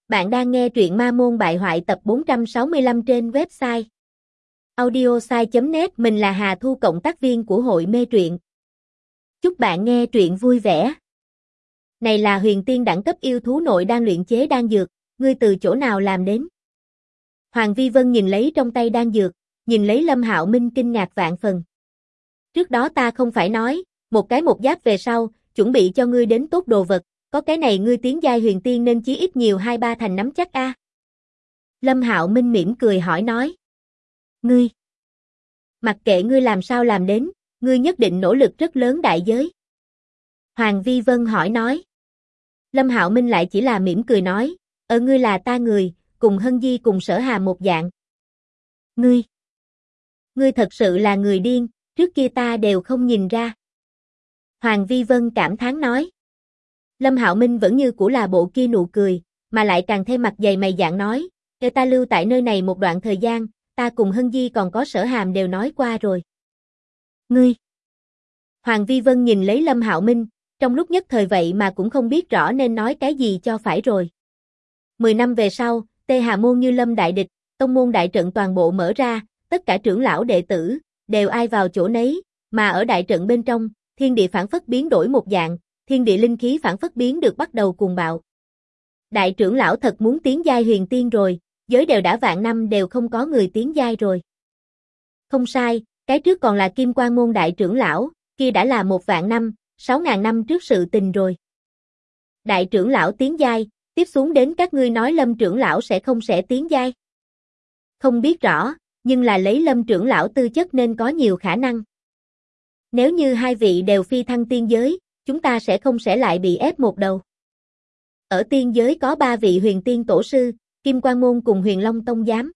Bạn đang nghe truyện Ma Môn Bại Hoại tập 465 trên website audiosai.net. Mình là Hà Thu, cộng tác viên của hội mê truyện. Chúc bạn nghe truyện vui vẻ. Này là huyền tiên đẳng cấp yêu thú nội đang luyện chế đan dược, ngươi từ chỗ nào làm đến? Hoàng Vi Vân nhìn lấy trong tay đan dược, nhìn lấy Lâm Hạo Minh kinh ngạc vạn phần. Trước đó ta không phải nói, một cái một giáp về sau, chuẩn bị cho ngươi đến tốt đồ vật. Có cái này ngươi tiến giai huyền tiên nên chí ít nhiều 2-3 thành nắm chắc a. Lâm Hạo Minh mỉm cười hỏi nói. Ngươi, mặc kệ ngươi làm sao làm đến, ngươi nhất định nỗ lực rất lớn đại giới. Hoàng Vi Vân hỏi nói. Lâm Hạo Minh lại chỉ là mỉm cười nói, ngươi là ta người, cùng Hân Di cùng Sở Hà một dạng. Ngươi thật sự là người điên, trước kia ta đều không nhìn ra. Hoàng Vi Vân cảm thán nói. Lâm Hạo Minh vẫn như cũ là bộ kia nụ cười, mà lại càng thêm mặt dày mày dạn nói, ta lưu tại nơi này một đoạn thời gian, ta cùng Hân Di còn có Sở Hàm đều nói qua rồi. Ngươi! Hoàng Vi Vân nhìn lấy Lâm Hạo Minh, trong lúc nhất thời vậy mà cũng không biết rõ nên nói cái gì cho phải rồi. 10 năm về sau, Tê Hà Môn như lâm đại địch, tông môn đại trận toàn bộ mở ra, tất cả trưởng lão đệ tử, đều ai vào chỗ nấy, mà ở đại trận bên trong, thiên địa phảng phất biến đổi một dạng. Thiên địa linh khí phảng phất biến được bắt đầu cuồng bạo. Đại trưởng lão thật muốn tiến giai huyền tiên rồi, giới đều đã vạn năm đều không có người tiến giai rồi. Không sai, cái trước còn là Kim Quan môn đại trưởng lão, kia đã là 1.000 năm, 6.000 năm trước sự tình rồi. Đại trưởng lão tiến giai, tiếp xuống đến các ngươi nói Lâm trưởng lão sẽ không tiến giai. Không biết rõ, nhưng là lấy Lâm trưởng lão tư chất nên có nhiều khả năng. Nếu như hai vị đều phi thăng tiên giới, chúng ta sẽ không lại bị ép một đầu. Ở tiên giới có 3 vị huyền tiên tổ sư, Kim Quan môn cùng Huyền Long tông giám.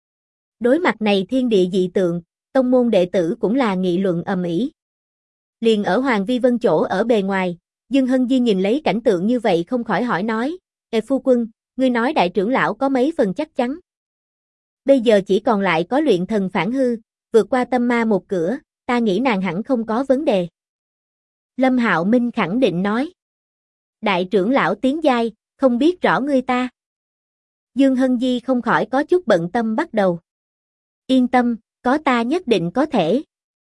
Đối mặt này thiên địa dị tượng, tông môn đệ tử cũng là nghị luận ầm ĩ. Liền ở Hoàng Vi Vân chỗ ở bề ngoài, Dương Hân Di nhìn lấy cảnh tượng như vậy không khỏi hỏi nói, phu quân, ngươi nói đại trưởng lão có mấy phần chắc chắn? Bây giờ chỉ còn lại có luyện thần phản hư, vượt qua tâm ma một cửa, ta nghĩ nàng hẳn không có vấn đề. Lâm Hạo Minh khẳng định nói. Đại trưởng lão tiến giai, không biết rõ ngươi ta. Dương Hân Di không khỏi có chút bận tâm bắt đầu. Yên tâm, có ta nhất định có thể.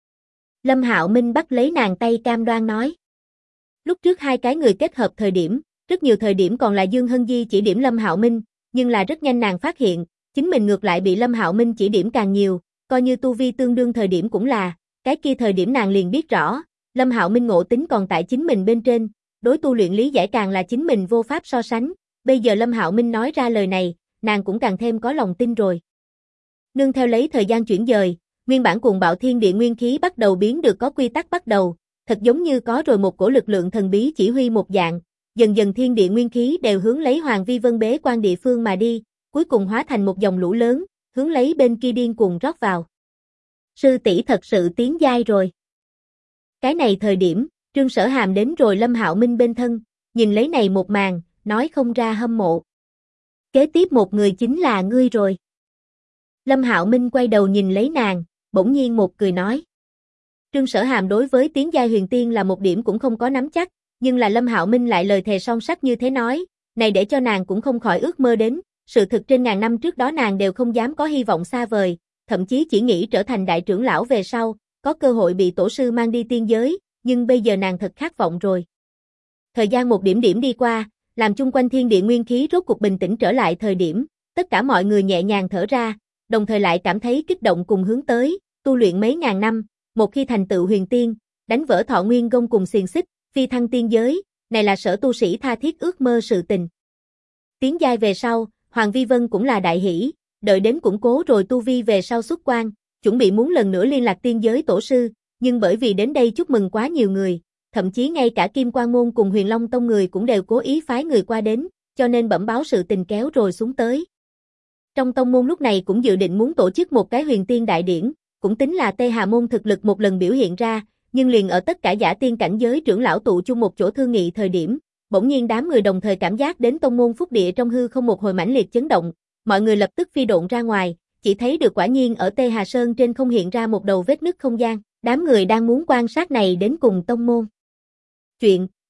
Lâm Hạo Minh bắt lấy nàng tay cam đoan nói. Lúc trước hai cái người kết hợp thời điểm, rất nhiều thời điểm còn là Dương Hân Di chỉ điểm Lâm Hạo Minh, nhưng là rất nhanh nàng phát hiện, chính mình ngược lại bị Lâm Hạo Minh chỉ điểm càng nhiều, coi như tu vi tương đương thời điểm cũng là, cái kia thời điểm nàng liền biết rõ. Lâm Hạo Minh ngộ tính còn tại chính mình bên trên, đối tu luyện lý giải càng là chính mình vô pháp so sánh, bây giờ Lâm Hạo Minh nói ra lời này, nàng cũng càng thêm có lòng tin rồi. Nương theo lấy thời gian chuyển dời, nguyên bản cuồng bạo thiên địa nguyên khí bắt đầu biến được có quy tắc bắt đầu, thật giống như có rồi một cổ lực lượng thần bí chỉ huy một dạng, dần dần thiên địa nguyên khí đều hướng lấy Hoàng Vi Vân bế quan địa phương mà đi, cuối cùng hóa thành một dòng lũ lớn, hướng lấy bên kia điên cuồng rót vào. Sư tỷ thật sự tiến giai rồi. Cái này thời điểm, Trương Sở Hàm đến rồi Lâm Hạo Minh bên thân, nhìn lấy này một màn, nói không ra hâm mộ. Kế tiếp một người chính là ngươi rồi. Lâm Hạo Minh quay đầu nhìn lấy nàng, bỗng nhiên một cười nói. Trương Sở Hàm đối với tiến giai huyền tiên là một điểm cũng không có nắm chắc, nhưng là Lâm Hạo Minh lại lời thề son sắt như thế nói, này để cho nàng cũng không khỏi ước mơ đến, sự thực trên ngàn năm trước đó nàng đều không dám có hy vọng xa vời, thậm chí chỉ nghĩ trở thành đại trưởng lão về sau, có cơ hội bị tổ sư mang đi tiên giới, nhưng bây giờ nàng thật khát vọng rồi. Thời gian một điểm điểm đi qua, làm chung quanh thiên địa nguyên khí rốt cuộc bình tĩnh trở lại thời điểm, tất cả mọi người nhẹ nhàng thở ra, đồng thời lại cảm thấy kích động cùng hướng tới, tu luyện mấy ngàn năm, một khi thành tựu huyền tiên, đánh vỡ thọ nguyên gông cùng xiềng xích, phi thăng tiên giới, này là sở tu sĩ tha thiết ước mơ sự tình. Tiến giai về sau, Hoàng Vi Vân cũng là đại hỷ, đợi đến củng cố rồi tu vi về sau xuất quan, chuẩn bị muốn lần nữa liên lạc tiên giới tổ sư, nhưng bởi vì đến đây chúc mừng quá nhiều người, thậm chí ngay cả Kim Quan môn cùng Huyền Long tông người cũng đều cố ý phái người qua đến, cho nên bẩm báo sự tình kéo rồi xuống tới. Trong tông môn lúc này cũng dự định muốn tổ chức một cái huyền tiên đại điển, cũng tính là Tê Hà môn thực lực một lần biểu hiện ra, nhưng liền ở tất cả giả tiên cảnh giới trưởng lão tụ chung một chỗ thương nghị thời điểm, bỗng nhiên đám người đồng thời cảm giác đến tông môn phúc địa trong hư không một hồi mãnh liệt chấn động, mọi người lập tức phi độn ra ngoài, chỉ thấy được quả nhiên ở Tê Hà Sơn trên không hiện ra một đầu vết nứt không gian, đám người đang muốn quan sát này đến cùng tông môn. Chuyện,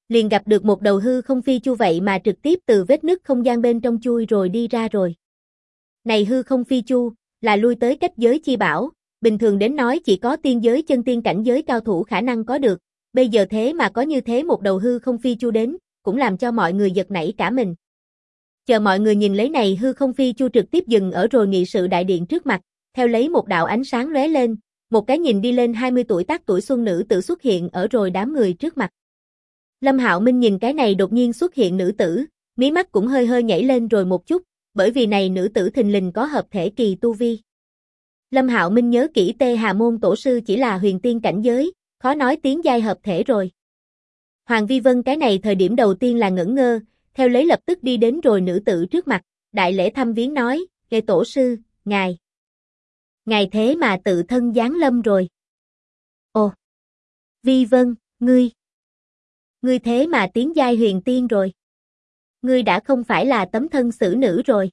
liền gặp được một đầu hư không phi chu vậy mà trực tiếp từ vết nứt không gian bên trong chui rồi đi ra rồi. Này hư không phi chu, là lui tới cách giới chi bảo, bình thường đến nói chỉ có tiên giới chân tiên cảnh giới cao thủ khả năng có được, bây giờ thế mà có như thế một đầu hư không phi chu đến, cũng làm cho mọi người giật nảy cả mình. Chờ mọi người nhìn lấy này hư không phi chu trực tiếp dừng ở rồi nghị sự đại điện trước mặt, theo lấy một đạo ánh sáng lóe lên, một cái nhìn đi lên 20 tuổi tác tuổi xuân nữ tử xuất hiện ở rồi đám người trước mặt. Lâm Hạo Minh nhìn cái này đột nhiên xuất hiện nữ tử, mí mắt cũng hơi hơi nhảy lên rồi một chút, bởi vì này nữ tử thình lình có hợp thể kỳ tu vi. Lâm Hạo Minh nhớ kỹ Tê Hà Môn tổ sư chỉ là huyền tiên cảnh giới, khó nói tiến giai hợp thể rồi. Hoàng Vi Vân cái này thời điểm đầu tiên là ngẩn ngơ, theo lấy lập tức đi đến rồi nữ tử trước mặt, đại lễ thăm viếng nói, "Kệ tổ sư, ngài thế mà tự thân giáng lâm rồi." "Ồ, Vi Vân, ngươi thế mà tiến giai huyền tiên rồi. Ngươi đã không phải là tấm thân xử nữ rồi."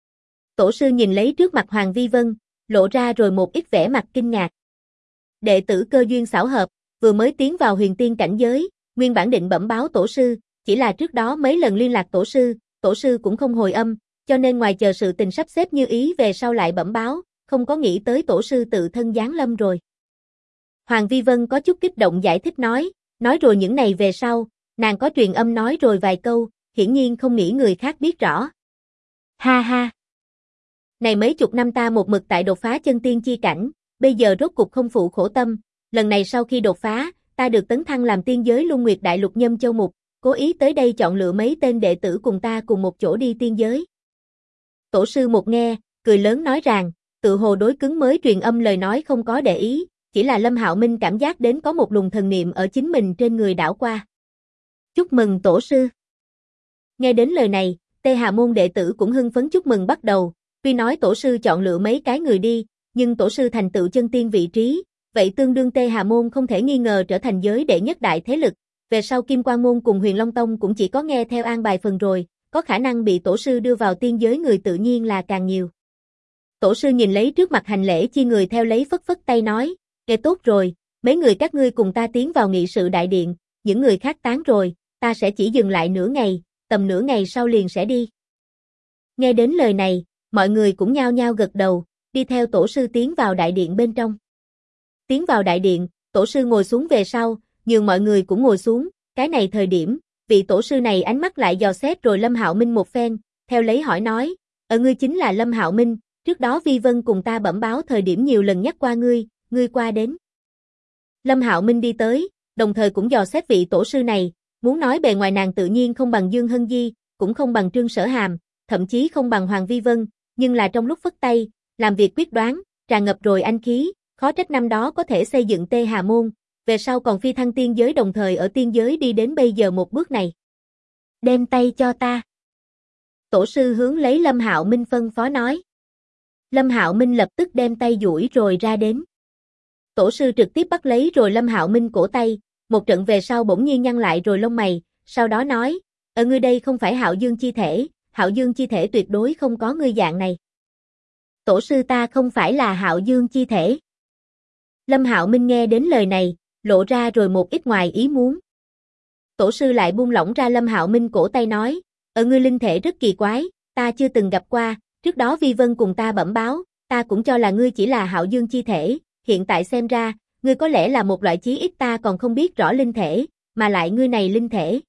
Tổ sư nhìn lấy trước mặt Hoàng Vi Vân, lộ ra rồi một ít vẻ mặt kinh ngạc. Đệ tử cơ duyên xảo hợp, vừa mới tiến vào huyền tiên cảnh giới, nguyên bản định bẩm báo tổ sư, chỉ là trước đó mấy lần liên lạc tổ sư cũng không hồi âm, cho nên ngoài chờ sự tình sắp xếp như ý về sau lại bẩm báo, không có nghĩ tới tổ sư tự thân giáng lâm rồi. Hoàng Vi Vân có chút kích động giải thích nói rồi những này về sau, nàng có truyền âm nói rồi vài câu, hiển nhiên không nghĩ người khác biết rõ. Ha ha. Này mấy chục năm ta một mực tại đột phá chân tiên chi cảnh, bây giờ rốt cục không phụ khổ tâm, lần này sau khi đột phá, ta được tấn thăng làm tiên giới Luân Nguyệt Đại Lục Nhâm Châu Mục, cố ý tới đây chọn lựa mấy tên đệ tử cùng ta cùng một chỗ đi tiên giới. Tổ sư một nghe, cười lớn nói rằng, tự hồ đối cứng mới truyền âm lời nói không có để ý, chỉ là Lâm Hạo Minh cảm giác đến có một luồng thần niệm ở chính mình trên người đảo qua. Chúc mừng tổ sư. Nghe đến lời này, Tê Hà Môn đệ tử cũng hưng phấn chúc mừng bắt đầu, tuy nói tổ sư chọn lựa mấy cái người đi, nhưng tổ sư thành tựu chân tiên vị trí, vậy tương đương Tê Hà Môn không thể nghi ngờ trở thành giới đệ nhất đại thế lực, về sau Kim Quang Môn cùng Huyền Long Tông cũng chỉ có nghe theo an bài phần rồi, có khả năng bị tổ sư đưa vào tiên giới người tự nhiên là càng nhiều. Tổ sư nhìn lấy trước mặt hành lễ chi người theo lấy phất phất tay nói, "Kệ tốt rồi, mấy người các ngươi cùng ta tiến vào nghị sự đại điện, những người khác tán rồi, ta sẽ chỉ dừng lại nửa ngày, tầm nửa ngày sau liền sẽ đi." Nghe đến lời này, mọi người cũng nhao nhao gật đầu, đi theo tổ sư tiến vào đại điện bên trong. Tiến vào đại điện, tổ sư ngồi xuống về sau, nhường mọi người cũng ngồi xuống, cái này thời điểm, vị tổ sư này ánh mắt lại dò xét rồi Lâm Hạo Minh một phen, theo lấy hỏi nói, ngươi chính là Lâm Hạo Minh, trước đó Vi Vân cùng ta bẩm báo thời điểm nhiều lần nhắc qua ngươi qua đến." Lâm Hạo Minh đi tới, đồng thời cũng dò xét vị tổ sư này, muốn nói bề ngoài nàng tự nhiên không bằng Dương Hân Di, cũng không bằng Trương Sở Hàm, thậm chí không bằng Hoàng Vi Vân, nhưng là trong lúc phất tay, làm việc quyết đoán, tràn ngập rồi anh khí, khó trách năm đó có thể xây dựng Tê Hà Môn, về sau còn phi thăng tiên giới đồng thời ở tiên giới đi đến bây giờ một bước này. "Đem tay cho ta." Tổ sư hướng lấy Lâm Hạo Minh phân phó nói. Lâm Hạo Minh lập tức đem tay duỗi rồi ra đến. Tổ sư trực tiếp bắt lấy rồi Lâm Hạo Minh cổ tay, một trận về sau bỗng nhiên nhăn lại rồi lông mày, sau đó nói, ngươi đây không phải Hạo Dương chi thể, Hạo Dương chi thể tuyệt đối không có ngươi dạng này." "Tổ sư ta không phải là Hạo Dương chi thể." Lâm Hạo Minh nghe đến lời này, lộ ra rồi một ít ngoài ý muốn. Tổ sư lại buông lỏng ra Lâm Hạo Minh cổ tay nói, ngươi linh thể rất kỳ quái, ta chưa từng gặp qua, trước đó Vi Vân cùng ta bẩm báo, ta cũng cho là ngươi chỉ là Hạo Dương chi thể, hiện tại xem ra, ngươi có lẽ là một loại chí ít ta còn không biết rõ linh thể, mà lại ngươi này linh thể."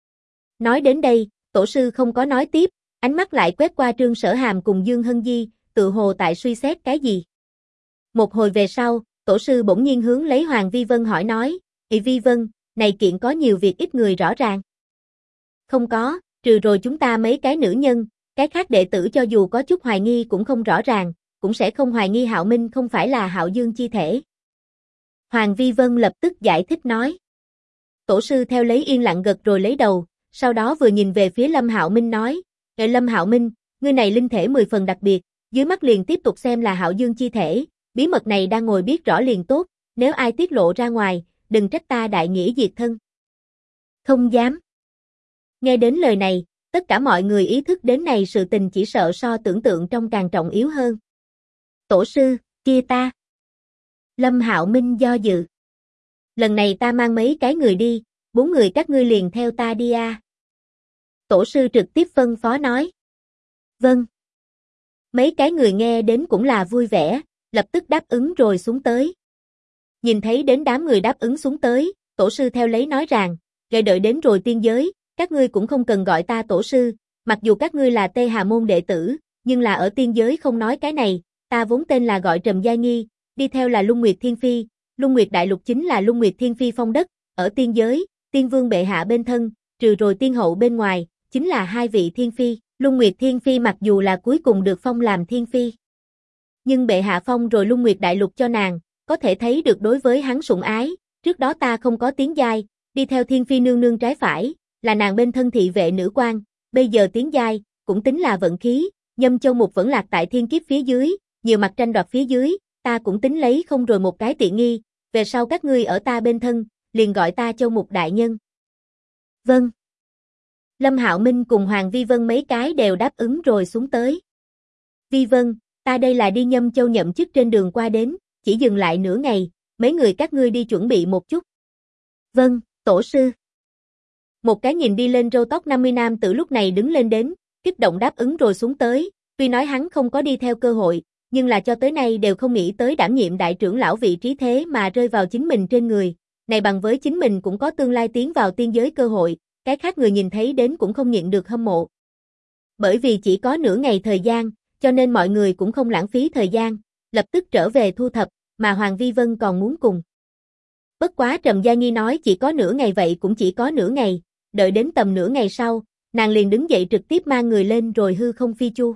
Nói đến đây, tổ sư không có nói tiếp, ánh mắt lại quét qua Trương Sở Hàm cùng Dương Hân Di, tự hồ tại suy xét cái gì. Một hồi về sau, tổ sư bỗng nhiên hướng lấy Hoàng Vi Vân hỏi nói, Vi Vân, này kiện có nhiều việc ít người rõ ràng." "Không có, trừ rồi chúng ta mấy cái nữ nhân, cái khác đệ tử cho dù có chút hoài nghi cũng không rõ ràng, cũng sẽ không hoài nghi Hạo Minh không phải là Hạo Dương chi thể." Hoàng Vi Vân lập tức giải thích nói. Tổ sư theo lấy yên lặng gật rồi lấy đầu, sau đó vừa nhìn về phía Lâm Hạo Minh nói, Lâm Hạo Minh, ngươi này linh thể 10 phần đặc biệt, dưới mắt liền tiếp tục xem là Hạo Dương chi thể, bí mật này đang ngồi biết rõ liền tốt, nếu ai tiết lộ ra ngoài, đừng trách ta đại nghĩa diệt thân." "Không dám." Nghe đến lời này, tất cả mọi người ý thức đến này sự tình chỉ sợ so tưởng tượng trong càng trọng yếu hơn. "Tổ sư, kia ta." Lâm Hạo Minh do dự. "Lần này ta mang mấy cái người đi, 4 người các ngươi liền theo ta đi a. Tổ sư trực tiếp phân phó nói. Vâng. Mấy cái người nghe đến cũng là vui vẻ, lập tức đáp ứng rồi xuống tới. Nhìn thấy đến đám người đáp ứng xuống tới, tổ sư theo lấy nói rằng, đợi đến rồi tiên giới, các ngươi cũng không cần gọi ta tổ sư, mặc dù các ngươi là Tê Hà môn đệ tử, nhưng là ở tiên giới không nói cái này, ta vốn tên là gọi Trầm Gia Nghi, đi theo là Lung Nguyệt Thiên Phi, Lung Nguyệt Đại Lục chính là Lung Nguyệt Thiên Phi phong đất, ở tiên giới, tiên vương bệ hạ bên thân, trừ rồi tiên hậu bên ngoài, chính là 2 vị thiên phi, Lung Nguyệt Thiên Phi mặc dù là cuối cùng được phong làm thiên phi, nhưng bệ hạ phong rồi Lung Nguyệt Đại Lục cho nàng, có thể thấy được đối với hắn sủng ái, trước đó ta không có tiến giai, đi theo thiên phi nương nương trái phải, là nàng bên thân thị vệ nữ quan, bây giờ tiến giai, cũng tính là vận khí, Nhâm Châu Mục vẫn lạc tại thiên kiếp phía dưới, nhiều mặt tranh đoạt phía dưới, ta cũng tính lấy không rồi một cái tiện nghi, về sau các ngươi ở ta bên thân, liền gọi ta Châu Mục đại nhân. Vâng. Lâm Hạo Minh cùng Hoàng Vi Vân mấy cái đều đáp ứng rồi xuống tới. Vi Vân, ta đây là đi Nhâm Châu nhậm chức trên đường qua đến, chỉ dừng lại nửa ngày, mấy người các ngươi đi chuẩn bị một chút. Vâng, tổ sư. Một cái nhìn đi lên râu tóc 50 nam tử lúc này đứng lên đến, kích động đáp ứng rồi xuống tới, tuy nói hắn không có đi theo cơ hội, nhưng là cho tới nay đều không nghĩ tới đảm nhiệm đại trưởng lão vị trí thế mà rơi vào chính mình trên người, này bằng với chính mình cũng có tương lai tiến vào tiên giới cơ hội, cái khác người nhìn thấy đến cũng không nhịn được hâm mộ. Bởi vì chỉ có nửa ngày thời gian, cho nên mọi người cũng không lãng phí thời gian, lập tức trở về thu thập, mà Hoàng Vi Vân còn muốn cùng. Bất quá Trầm Gia Nghi nói chỉ có nửa ngày vậy cũng chỉ có nửa ngày, đợi đến tầm nửa ngày sau, nàng liền đứng dậy trực tiếp mang người lên rồi hư không phi chu.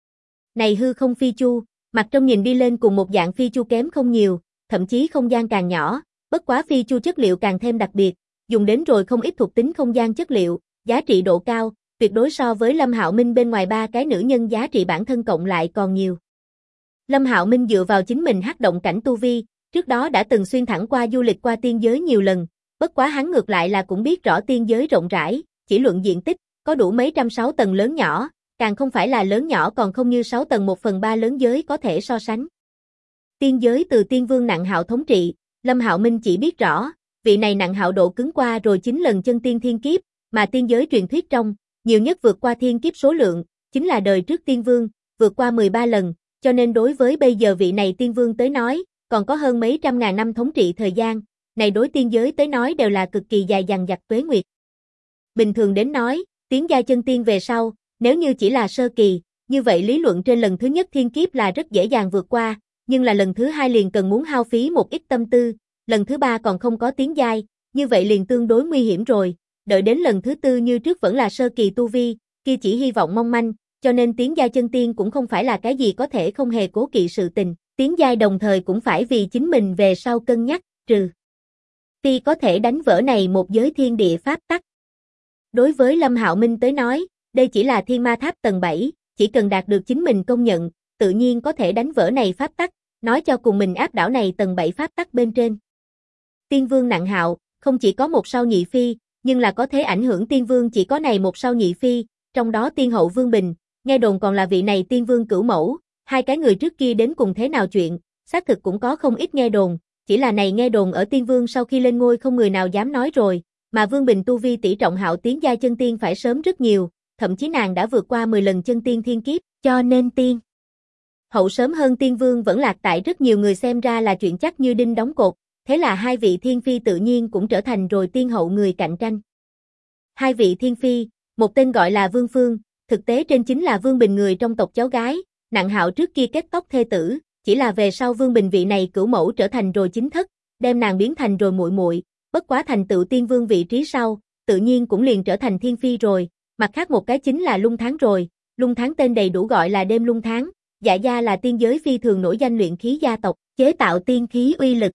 Này hư không phi chu, mặt trong nhìn đi lên cùng một dạng phi chu kém không nhiều, thậm chí không gian càng nhỏ, bất quá phi chu chất liệu càng thêm đặc biệt, dùng đến rồi không ít thuộc tính không gian chất liệu, giá trị độ cao, tuyệt đối so với Lâm Hạo Minh bên ngoài 3 cái nữ nhân giá trị bản thân cộng lại còn nhiều. Lâm Hạo Minh dựa vào chính mình hắc động cảnh tu vi, trước đó đã từng xuyên thẳng qua du lịch qua tiên giới nhiều lần, bất quá hắn ngược lại là cũng biết rõ tiên giới rộng rãi, chỉ luận diện tích, có đủ mấy trăm 6 tầng lớn nhỏ, càng không phải là lớn nhỏ còn không như 6 tầng 1/3 lớn giới có thể so sánh. Tiên giới từ tiên vương Nặng Hạo thống trị, Lâm Hạo Minh chỉ biết rõ, vị này Nặng Hạo độ cứng qua rồi 9 lần chân tiên thiên kiếp, mà tiên giới truyền thuyết trong, nhiều nhất vượt qua thiên kiếp số lượng, chính là đời trước tiên vương, vượt qua 13 lần, cho nên đối với bây giờ vị này tiên vương tới nói, còn có hơn mấy trăm ngàn năm thống trị thời gian, này đối tiên giới tới nói đều là cực kỳ dài dằng dặc tuế nguyệt. Bình thường đến nói, tiến giai chân tiên về sau, nếu như chỉ là sơ kỳ, như vậy lý luận trên lần thứ nhất thiên kiếp là rất dễ dàng vượt qua, nhưng là lần thứ hai liền cần muốn hao phí một ít tâm tư, lần thứ ba còn không có tiến giai, như vậy liền tương đối nguy hiểm rồi, đợi đến lần thứ tư như trước vẫn là sơ kỳ tu vi, kia chỉ hy vọng mong manh, cho nên tiến giai chân tiên cũng không phải là cái gì có thể không hề cố kỵ sự tình, tiến giai đồng thời cũng phải vì chính mình về sau cân nhắc, trừ phi có thể đánh vỡ này một giới thiên địa pháp tắc. Đối với Lâm Hạo Minh tới nói, đây chỉ là thiên ma tháp tầng 7, chỉ cần đạt được chính mình công nhận, tự nhiên có thể đánh vỡ này pháp tắc, nói cho cùng mình áp đảo này tầng 7 pháp tắc bên trên. Tiên vương Nặng Hạo, không chỉ có một sao nhị phi, nhưng là có thể ảnh hưởng tiên vương chỉ có này một sao nhị phi, trong đó tiên hậu Vương Bình, nghe đồn còn là vị này tiên vương cửu mẫu, hai cái người trước kia đến cùng thế nào chuyện, xác thực cũng có không ít nghe đồn, chỉ là này nghe đồn ở tiên vương sau khi lên ngôi không người nào dám nói rồi, mà Vương Bình tu vi tỷ trọng Hạo tiến giai chân tiên phải sớm rất nhiều, thậm chí nàng đã vượt qua 10 lần chân tiên thiên kiếp, cho nên tiên hậu sớm hơn tiên vương vẫn lạc tại rất nhiều người xem ra là chuyện chắc như đinh đóng cột, thế là hai vị thiên phi tự nhiên cũng trở thành rồi tiên hậu người cạnh tranh. Hai vị thiên phi, một tên gọi là Vương Phương, thực tế trên chính là Vương Bình người trong tộc cháu gái, Nặng Hạo trước kia kết tóc thê tử, chỉ là về sau Vương Bình vị này cửu mẫu trở thành rồi chính thất, đem nàng biến thành rồi muội muội, bất quá thành tựu tiên vương vị trí sau, tự nhiên cũng liền trở thành thiên phi rồi, mặt khác một cái chính là Lung Tháng rồi, Lung Tháng tên đầy đủ gọi là Đêm Lung Tháng, Dạ gia là tiên giới phi thường nổi danh luyện khí gia tộc, chế tạo tiên khí uy lực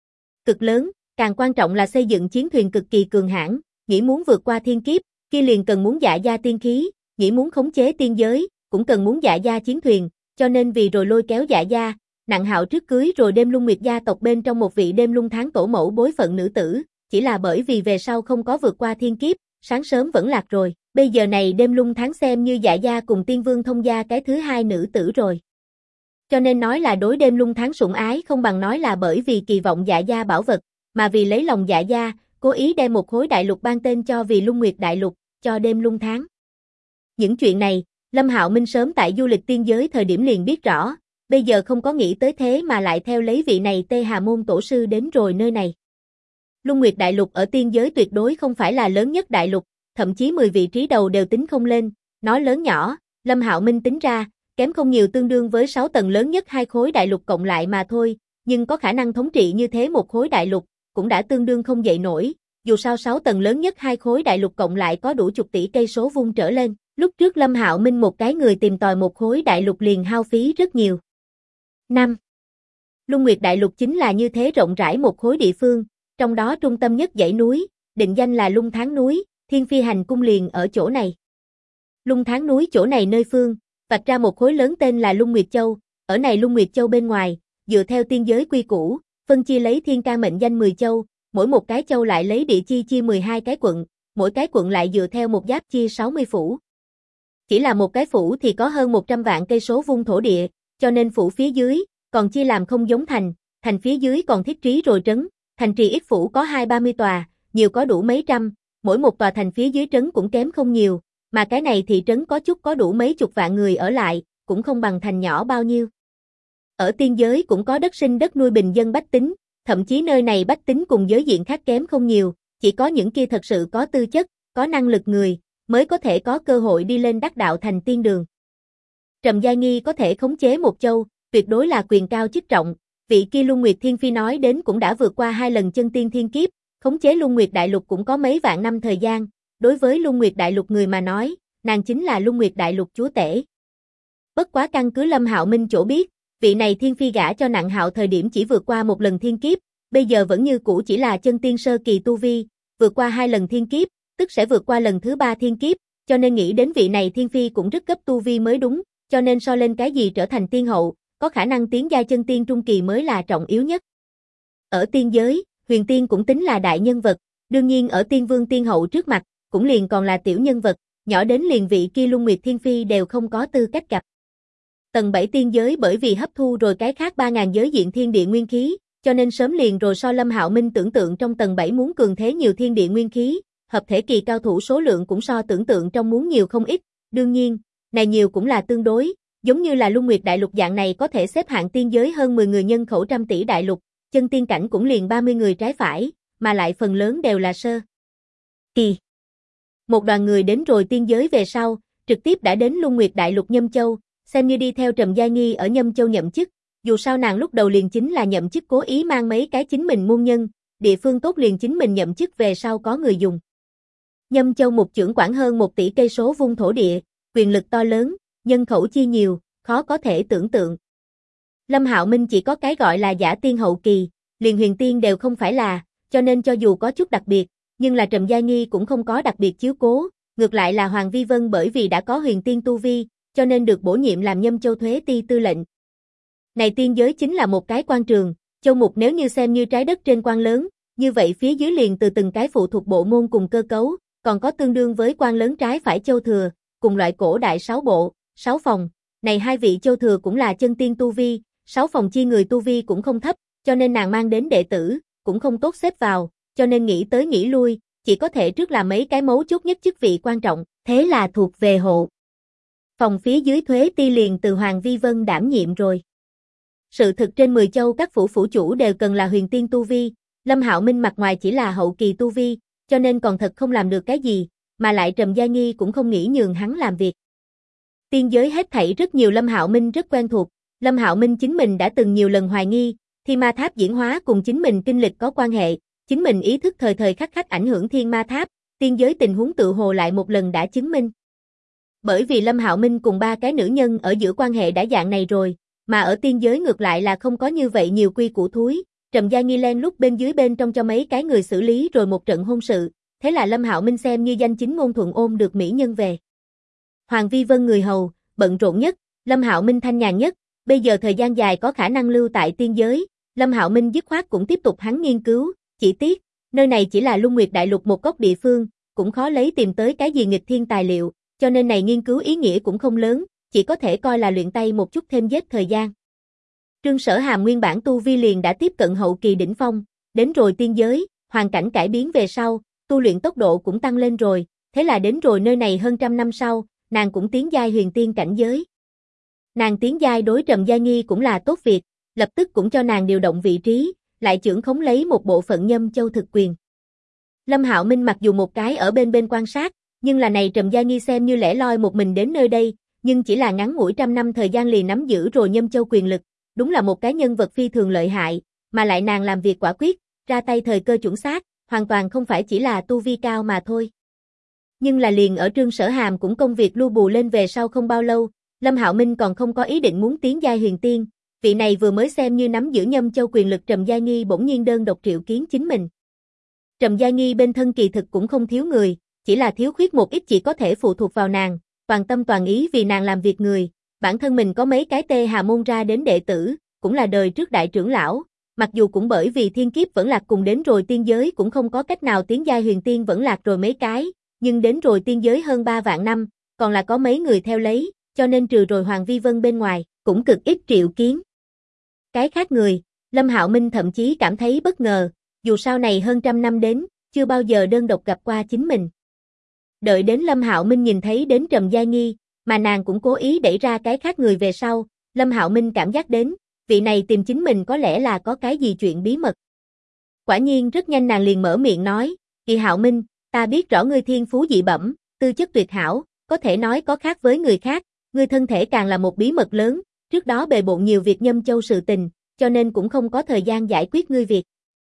cực lớn, càng quan trọng là xây dựng chiến thuyền cực kỳ cường hãn, nghĩ muốn vượt qua thiên kiếp, kia liền cần muốn Dạ gia tiên khí, nghĩ muốn khống chế tiên giới, cũng cần muốn Dạ gia chiến thuyền, cho nên vì rồi lôi kéo Dạ gia, Nặng Hạo trước cưới rồi Đêm Lung Nguyệt gia tộc bên trong một vị Đêm Lung Tháng tổ mẫu bối phận nữ tử, chỉ là bởi vì về sau không có vượt qua thiên kiếp, sáng sớm vẫn lạc rồi, bây giờ này Đêm Lung Tháng xem như Dạ gia cùng tiên vương thông gia cái thứ hai nữ tử rồi. Cho nên nói là đối Đêm Lung Tháng sủng ái không bằng nói là bởi vì kỳ vọng Dạ gia bảo vật, mà vì lấy lòng Dạ gia, cố ý đem một khối đại lục ban tên cho vì Lung Nguyệt Đại Lục, cho đêm lung tháng. Những chuyện này, Lâm Hạo Minh sớm tại du lịch tiên giới thời điểm liền biết rõ, bây giờ không có nghĩ tới thế mà lại theo lấy vị này Tê Hà Môn tổ sư đến rồi nơi này. Lung Nguyệt Đại Lục ở tiên giới tuyệt đối không phải là lớn nhất đại lục, thậm chí 10 vị trí đầu đều tính không lên, nói lớn nhỏ, Lâm Hạo Minh tính ra, kém không nhiều tương đương với 6 tầng lớn nhất hai khối đại lục cộng lại mà thôi, nhưng có khả năng thống trị như thế một khối đại lục, cũng đã tương đương không dậy nổi, dù sao 6 tầng lớn nhất hai khối đại lục cộng lại có đủ chục tỷ cây số vuông trở lên, lúc trước Lâm Hạo Minh một cái người tìm tòi một khối đại lục liền hao phí rất nhiều. 5. Lung Nguyệt Đại Lục chính là như thế rộng rãi một khối địa phương, trong đó trung tâm nhất dãy núi, định danh là Lung Tháng núi, Thiên Phi Hành cung liền ở chỗ này. Lung Tháng núi chỗ này nơi phương, vạch ra một khối lớn tên là Lung Nguyệt Châu, ở này Lung Nguyệt Châu bên ngoài, dựa theo tiên giới quy củ, phân chia lấy thiên ca mệnh danh 10 châu, mỗi một cái châu lại lấy địa chi chia 12 cái quận, mỗi cái quận lại dựa theo một giáp chia 60 phủ. Chỉ là một cái phủ thì có hơn 100 vạn cây số vuông thổ địa, cho nên phủ phía dưới còn chia làm không giống thành, thành phía dưới còn thiết trí rồi trấn, thành trì ít phủ có 20-30 tòa, nhiều có đủ mấy trăm, mỗi một tòa thành phía dưới trấn cũng kém không nhiều, mà cái này thị trấn có chút có đủ mấy chục vạn người ở lại, cũng không bằng thành nhỏ bao nhiêu. Ở tiên giới cũng có đất sinh đất nuôi bình dân bách tính, thậm chí nơi này bách tính cùng giới diện khác kém không nhiều, chỉ có những kia thật sự có tư chất, có năng lực người, mới có thể có cơ hội đi lên đắc đạo thành tiên đường. Trầm Giai Nghi có thể khống chế một châu, tuyệt đối là quyền cao chức trọng, vị kia Lung Nguyệt Thiên Phi nói đến cũng đã vượt qua 2 lần chân tiên thiên kiếp, khống chế Lung Nguyệt Đại Lục cũng có mấy vạn năm thời gian, đối với Lung Nguyệt Đại Lục người mà nói, nàng chính là Lung Nguyệt Đại Lục chúa tể. Bất quá căn cứ Lâm Hạo Minh chỗ biết, vị này Thiên Phi gả cho Nặng Hạo thời điểm chỉ vượt qua một lần thiên kiếp, bây giờ vẫn như cũ chỉ là chân tiên sơ kỳ tu vi, vượt qua 2 lần thiên kiếp, tức sẽ vượt qua lần thứ 3 thiên kiếp, cho nên nghĩ đến vị này Thiên Phi cũng rất cấp tu vi mới đúng, cho nên so lên cái gì trở thành tiên hậu, có khả năng tiến giai chân tiên trung kỳ mới là trọng yếu nhất. Ở tiên giới, huyền tiên cũng tính là đại nhân vật, đương nhiên ở tiên vương tiên hậu trước mặt, cũng liền còn là tiểu nhân vật, nhỏ đến liền vị kia Lung Nguyệt Thiên Phi đều không có tư cách gặp. Tầng 7 tiên giới bởi vì hấp thu rồi cái khác 3.000 giới diện thiên địa nguyên khí, cho nên sớm liền rồi so Lâm Hạo Minh tưởng tượng trong tầng 7 muốn cường thế nhiều thiên địa nguyên khí, hợp thể kỳ cao thủ số lượng cũng so tưởng tượng trong muốn nhiều không ít, đương nhiên, này nhiều cũng là tương đối, giống như là Lung Nguyệt Đại Lục dạng này có thể xếp hạng tiên giới hơn 10 người nhân khẩu trăm tỷ đại lục, chân tiên cảnh cũng liền 30 người trái phải, mà lại phần lớn đều là sơ kỳ. Một đoàn người đến rồi tiên giới về sau, trực tiếp đã đến Lung Nguyệt Đại Lục Nhâm Châu, xem như đi theo Trầm Giai Nghi ở Nhâm Châu nhậm chức, dù sao nàng lúc đầu liền chính là nhậm chức cố ý mang mấy cái chính mình môn nhân, địa phương tốt liền chính mình nhậm chức về sau có người dùng. Nhâm Châu một chưởng quản hơn 1 tỷ cây số vuông thổ địa, quyền lực to lớn, nhân khẩu chi nhiều, khó có thể tưởng tượng. Lâm Hạo Minh chỉ có cái gọi là giả tiên hậu kỳ, liền huyền tiên đều không phải là, cho nên cho dù có chút đặc biệt, nhưng là Trầm Giai Nghi cũng không có đặc biệt chiếu cố, ngược lại là Hoàng Vi Vân bởi vì đã có huyền tiên tu vi, cho nên được bổ nhiệm làm Nhâm Châu Thuế Ti tư lệnh. Này tiên giới chính là một cái quan trường, châu mục nếu như xem như trái đất trên quan lớn, như vậy phía dưới liền từ từng cái phụ thuộc bộ môn cùng cơ cấu, còn có tương đương với quan lớn trái phải châu thừa, cùng loại cổ đại 6 bộ, 6 phòng, này hai vị châu thừa cũng là chân tiên tu vi, 6 phòng chi người tu vi cũng không thấp, cho nên nàng mang đến đệ tử, cũng không tốt xếp vào, cho nên nghĩ tới nghĩ lui, chỉ có thể trước là mấy cái mấu chốt nhất chức vị quan trọng, thế là thuộc về hộ. Phòng phía dưới Thuế Ti liền từ Hoàng Vi Vân đảm nhiệm rồi. Sự thực trên 10 châu các phủ chủ đều cần là huyền tiên tu vi, Lâm Hạo Minh mặt ngoài chỉ là hậu kỳ tu vi, cho nên còn thật không làm được cái gì, mà lại Trầm Giai Nghi cũng không nghĩ nhường hắn làm việc. Tiên giới hết thảy rất nhiều Lâm Hạo Minh rất quen thuộc, Lâm Hạo Minh chính mình đã từng nhiều lần hoài nghi, Thiên Ma Tháp diễn hóa cùng chính mình kinh lịch có quan hệ, chính mình ý thức thời thời khắc khắc ảnh hưởng Thiên Ma Tháp, tiên giới tình huống tự hồ lại một lần đã chứng minh. Bởi vì Lâm Hạo Minh cùng 3 cái nữ nhân ở giữa quan hệ đã dạng này rồi, mà ở tiên giới ngược lại là không có như vậy nhiều quy củ thúi, Trầm Giai Nghi len lúc bên dưới bên trong cho mấy cái người xử lý rồi một trận hôn sự, thế là Lâm Hạo Minh xem như danh chính ngôn thuận ôm được mỹ nhân về. Hoàng Vi Vân người hầu, bận rộn nhất, Lâm Hạo Minh thanh nhàn nhất, bây giờ thời gian dài có khả năng lưu tại tiên giới, Lâm Hạo Minh dứt khoát cũng tiếp tục hắn nghiên cứu, chỉ tiếc, nơi này chỉ là Lung Nguyệt Đại Lục một góc địa phương, cũng khó lấy tìm tới cái gì nghịch thiên tài liệu, cho nên này nghiên cứu ý nghĩa cũng không lớn, chỉ có thể coi là luyện tay một chút thêm giết thời gian. Trương Sở Hàm nguyên bản tu vi liền đã tiếp cận hậu kỳ đỉnh phong, đến rồi tiên giới, hoàn cảnh cải biến về sau, tu luyện tốc độ cũng tăng lên rồi, thế là đến rồi nơi này hơn trăm năm sau, nàng cũng tiến giai huyền tiên cảnh giới. Nàng tiến giai đối Trầm Gia Nghi cũng là tốt việc, lập tức cũng cho nàng điều động vị trí, lại chưởng khống lấy một bộ phận Nhâm Châu thực quyền. Lâm Hạo Minh mặc dù một cái ở bên quan sát, nhưng là này Trầm Gia Nghi xem như lẻ loi một mình đến nơi đây, nhưng chỉ là ngắn ngủi trăm năm thời gian liền nắm giữ rồi Nhâm Châu quyền lực, đúng là một cái nhân vật phi thường lợi hại, mà lại nàng làm việc quả quyết, ra tay thời cơ chuẩn xác, hoàn toàn không phải chỉ là tu vi cao mà thôi. Nhưng là liền ở Trương Sở Hàm cũng công việc lu bù lên về sau không bao lâu, Lâm Hạo Minh còn không có ý định muốn tiến giai huyền tiên, vị này vừa mới xem như nắm giữ Nhâm Châu quyền lực Trầm Gia Nghi bỗng nhiên đơn độc triệu kiến chính mình. Trầm Gia Nghi bên thân kỳ thực cũng không thiếu người, chỉ là thiếu khuyết một ít chỉ có thể phụ thuộc vào nàng, toàn tâm toàn ý vì nàng làm việc người, bản thân mình có mấy cái Tê Hà môn ra đến đệ tử, cũng là đời trước đại trưởng lão, mặc dù cũng bởi vì thiên kiếp vẫn lạc cùng đến rồi tiên giới cũng không có cách nào tiến giai huyền tiên vẫn lạc rồi mấy cái, nhưng đến rồi tiên giới hơn 3 vạn năm, còn là có mấy người theo lấy, cho nên trừ rồi Hoàng Vi Vân bên ngoài, cũng cực ít triệu kiến. Cái khác người, Lâm Hạo Minh thậm chí cảm thấy bất ngờ, dù sau này hơn trăm năm đến, chưa bao giờ đơn độc gặp qua chính mình. Đợi đến Lâm Hạo Minh nhìn thấy đến Trầm Gia Nghi, mà nàng cũng cố ý đẩy ra cái khác người về sau, Lâm Hạo Minh cảm giác đến, vị này tìm chính mình có lẽ là có cái gì chuyện bí mật. Quả nhiên rất nhanh nàng liền mở miệng nói, Kỳ Hạo Minh, ta biết rõ ngươi thiên phú dị bẩm, tư chất tuyệt hảo, có thể nói có khác với người khác, ngươi thân thể càng là một bí mật lớn, trước đó bề bộn nhiều việc Nhâm Châu sự tình, cho nên cũng không có thời gian giải quyết ngươi việc.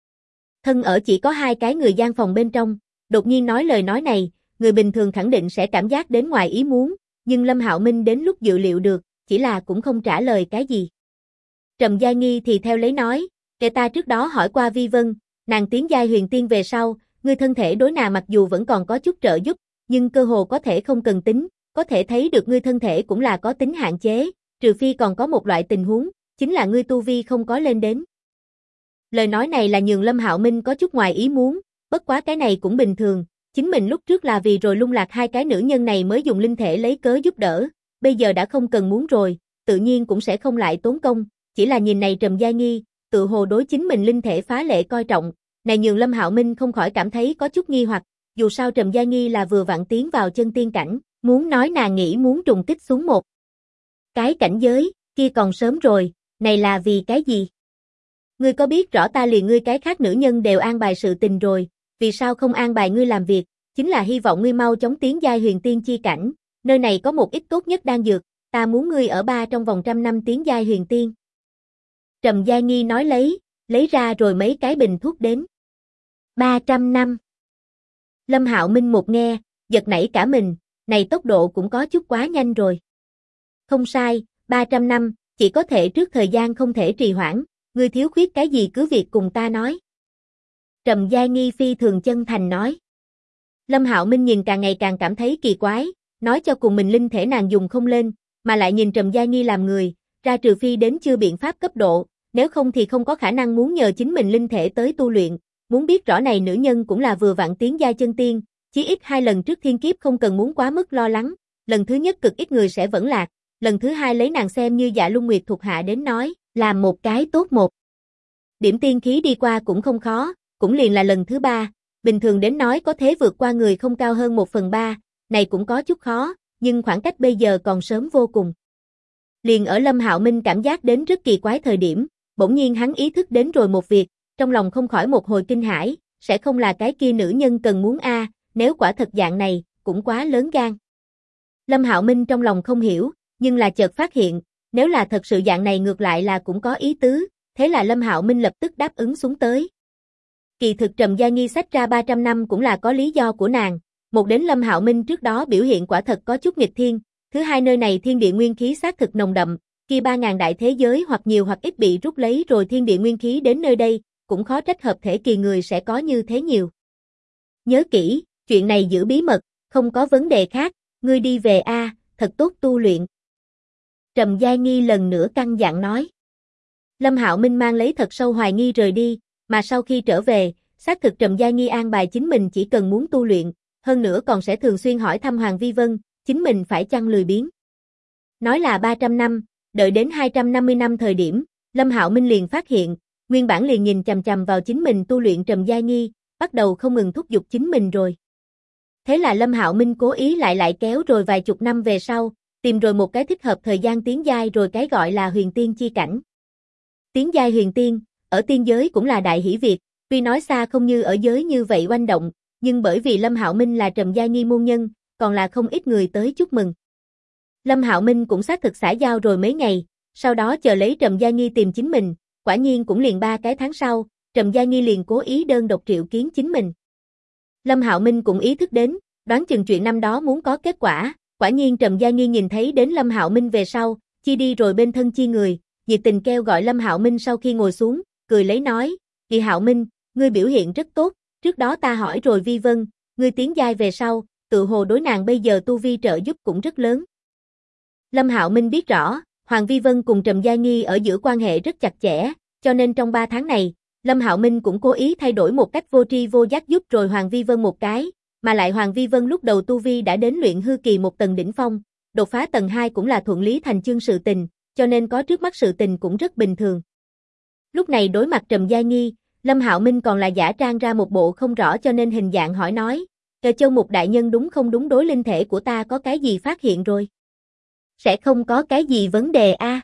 Thân ở chỉ có 2 cái người gian phòng bên trong, đột nhiên nói lời nói này, người bình thường khẳng định sẽ cảm giác đến ngoài ý muốn, nhưng Lâm Hạo Minh đến lúc dự liệu được, chỉ là cũng không trả lời cái gì. Trầm Gia Nghi thì theo lấy nói, kể ta trước đó hỏi qua Vi Vân, nàng tiến giai huyền tiên về sau, ngươi thân thể đối nàng mặc dù vẫn còn có chút trợ giúp, nhưng cơ hồ có thể không cần tính, có thể thấy được ngươi thân thể cũng là có tính hạn chế, trừ phi còn có một loại tình huống, chính là ngươi tu vi không có lên đến. Lời nói này là nhường Lâm Hạo Minh có chút ngoài ý muốn, bất quá cái này cũng bình thường, chính mình lúc trước là vì rồi lung lạc 2 cái nữ nhân này mới dùng linh thể lấy cớ giúp đỡ, bây giờ đã không cần muốn rồi, tự nhiên cũng sẽ không lại tốn công, chỉ là nhìn này Trầm Gia Nghi, tự hồ đối chính mình linh thể phá lệ coi trọng, này nhường Lâm Hạo Minh không khỏi cảm thấy có chút nghi hoặc, dù sao Trầm Gia Nghi là vừa vặn tiến vào chân tiên cảnh, muốn nói nàng nghĩ muốn trùng kích xuống một cái cảnh giới, kia còn sớm rồi, này là vì cái gì? Ngươi có biết rõ ta liền ngươi cái khác nữ nhân đều an bài sự tình rồi, vì sao không an bài ngươi làm việc, chính là hy vọng ngươi mau chóng tiến giai huyền tiên chi cảnh, nơi này có một ít tốt nhất đan dược, ta muốn ngươi ở trong vòng 100 năm tiến giai huyền tiên. Trầm Gia Nghi nói lấy ra rồi mấy cái bình thuốc đến. 300 năm. Lâm Hạo Minh một nghe, giật nảy cả mình, này tốc độ cũng có chút quá nhanh rồi. Không sai, 300 năm, chỉ có thể trước thời gian không thể trì hoãn, ngươi thiếu khuyết cái gì cứ việc cùng ta nói. Trầm Gia Nghi phi thường chân thành nói. Lâm Hạo Minh nhìn càng ngày càng cảm thấy kỳ quái, nói cho cùng mình linh thể nàng dùng không lên, mà lại nhìn Trầm Gia Nghi làm người, ra trừ phi đến chưa biện pháp cấp độ, nếu không thì không có khả năng muốn nhờ chính mình linh thể tới tu luyện, muốn biết rõ này nữ nhân cũng là vừa vặn tiến giai chân tiên, chí ít 2 lần trước thiên kiếp không cần muốn quá mức lo lắng, lần thứ nhất cực ít người sẽ vẫn lạc, lần thứ 2 lấy nàng xem như Dạ Luân Nguyệt thuộc hạ đến nói, làm một cái tốt một. Điểm tiên khí đi qua cũng không khó, cũng liền là lần thứ 3, bình thường đến nói có thế vượt qua người không cao hơn 1/3, này cũng có chút khó, nhưng khoảng cách bây giờ còn sớm vô cùng. Liền ở Lâm Hạo Minh cảm giác đến rất kỳ quái thời điểm, bỗng nhiên hắn ý thức đến rồi một việc, trong lòng không khỏi một hồi kinh hãi, sẽ không là cái kia nữ nhân cần muốn nếu quả thật dạng này, cũng quá lớn gan. Lâm Hạo Minh trong lòng không hiểu, nhưng là chợt phát hiện, nếu là thật sự dạng này ngược lại là cũng có ý tứ, thế là Lâm Hạo Minh lập tức đáp ứng xuống tới. Kỳ thực Trầm Gia Nghi xách ra 300 năm cũng là có lý do của nàng, một đến Lâm Hạo Minh trước đó biểu hiện quả thật có chút nghịch thiên, thứ hai nơi này thiên địa nguyên khí xác thực nồng đậm, kia 3000 đại thế giới hoặc nhiều hoặc ít bị rút lấy rồi thiên địa nguyên khí đến nơi đây, cũng khó trách hợp thể kỳ người sẽ có như thế nhiều. Nhớ kỹ, chuyện này giữ bí mật, không có vấn đề khác, ngươi đi về thật tốt tu luyện. Trầm Gia Nghi lần nữa căn dặn nói. Lâm Hạo Minh mang lấy thật sâu hoài nghi rời đi, mà sau khi trở về, xác thực Trầm Gia Nghi an bài chính mình chỉ cần muốn tu luyện, hơn nữa còn sẽ thường xuyên hỏi thăm Hoàng Vi Vân, chính mình phải chăng lười biếng. Nói là 300 năm, đợi đến 250 năm thời điểm, Lâm Hạo Minh liền phát hiện, nguyên bản liền nhìn chằm chằm vào chính mình tu luyện Trầm Gia Nghi, bắt đầu không ngừng thúc giục chính mình rồi. Thế là Lâm Hạo Minh cố ý lại kéo rồi vài chục năm về sau, tìm rồi một cái thích hợp thời gian tiến giai rồi cái gọi là huyền tiên chi cảnh. Tiến giai huyền tiên, ở tiên giới cũng là đại hỷ việc, tuy nói xa không như ở giới như vậy oanh động, nhưng bởi vì Lâm Hạo Minh là Trầm Gia Nghi môn nhân, còn là không ít người tới chúc mừng. Lâm Hạo Minh cũng xác thực xã giao rồi mấy ngày, sau đó chờ lấy Trầm Gia Nghi tìm chính mình, quả nhiên cũng liền 3 cái tháng sau, Trầm Gia Nghi liền cố ý đơn độc triệu kiến chính mình. Lâm Hạo Minh cũng ý thức đến, đoán chừng chuyện năm đó muốn có kết quả, quả nhiên Trầm Gia Nghi nhìn thấy đến Lâm Hạo Minh về sau, chi đi rồi bên thân chi người, nhiệt tình kêu gọi Lâm Hạo Minh sau khi ngồi xuống, cười lấy nói, "Kỳ Hạo Minh, ngươi biểu hiện rất tốt, trước đó ta hỏi rồi Vi Vân, ngươi tiến giai về sau, tự hồ đối nàng bây giờ tu vi trợ giúp cũng rất lớn." Lâm Hạo Minh biết rõ, Hoàng Vi Vân cùng Trầm Gia Nghi ở giữa quan hệ rất chặt chẽ, cho nên trong 3 tháng này, Lâm Hạo Minh cũng cố ý thay đổi một cách vô tri vô giác giúp rồi Hoàng Vi Vân một cái, mà lại Hoàng Vi Vân lúc đầu tu vi đã đến luyện hư kỳ 1 tầng đỉnh phong, đột phá tầng 2 cũng là thuận lý thành chương sự tình, cho nên có trước mắt sự tình cũng rất bình thường. Lúc này đối mặt Trầm Gia Nghi, Lâm Hạo Minh còn là giả trang ra một bộ không rõ cho nên hình dạng hỏi nói, Châu Mục đại nhân đúng không đúng đối linh thể của ta có cái gì phát hiện rồi? Sẽ không có cái gì vấn đề a?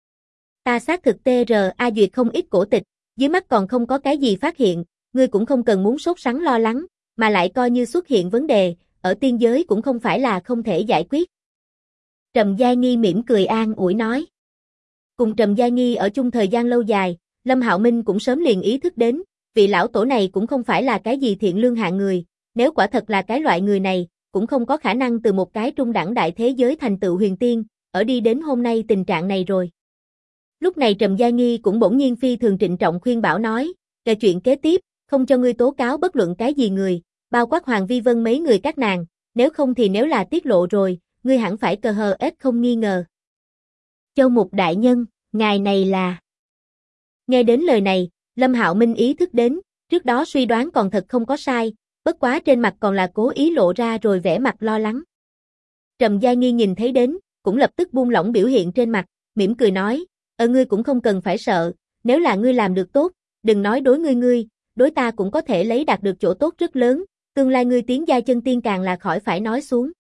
Ta xác thực TRA duyệt không ít cổ tịch, dưới mắt còn không có cái gì phát hiện, ngươi cũng không cần muốn sốt sắng lo lắng, mà lại coi như xuất hiện vấn đề, ở tiên giới cũng không phải là không thể giải quyết. Trầm Gia Nghi mỉm cười an ủi nói. Cùng Trầm Gia Nghi ở chung thời gian lâu dài, Lâm Hạo Minh cũng sớm liền ý thức đến, vị lão tổ này cũng không phải là cái gì thiện lương hạng người, nếu quả thật là cái loại người này, cũng không có khả năng từ một cái trung đẳng đại thế giới thành tựu huyền tiên, ở đi đến hôm nay tình trạng này rồi. Lúc này Trầm Gia Nghi cũng bỗng nhiên phi thường trịnh trọng khuyên bảo nói, về chuyện kế tiếp, không cho ngươi tố cáo bất luận cái gì người, bao quát Hoàng Vi Vân mấy người các nàng, nếu không thì nếu là tiết lộ rồi, ngươi hẳn phải cờ hờ ết không nghi ngờ. Châu Mục đại nhân, ngài này là... Nghe đến lời này, Lâm Hạo Minh ý thức đến, trước đó suy đoán còn thật không có sai, bất quá trên mặt còn là cố ý lộ ra rồi vẻ mặt lo lắng. Trầm Gia Nghi nhìn thấy đến, cũng lập tức buông lỏng biểu hiện trên mặt, mỉm cười nói, ngươi cũng không cần phải sợ, nếu là ngươi làm được tốt, đừng nói đối ngươi, đối ta cũng có thể lấy đạt được chỗ tốt rất lớn, tương lai ngươi tiến giai chân tiên càng là khỏi phải nói xuống.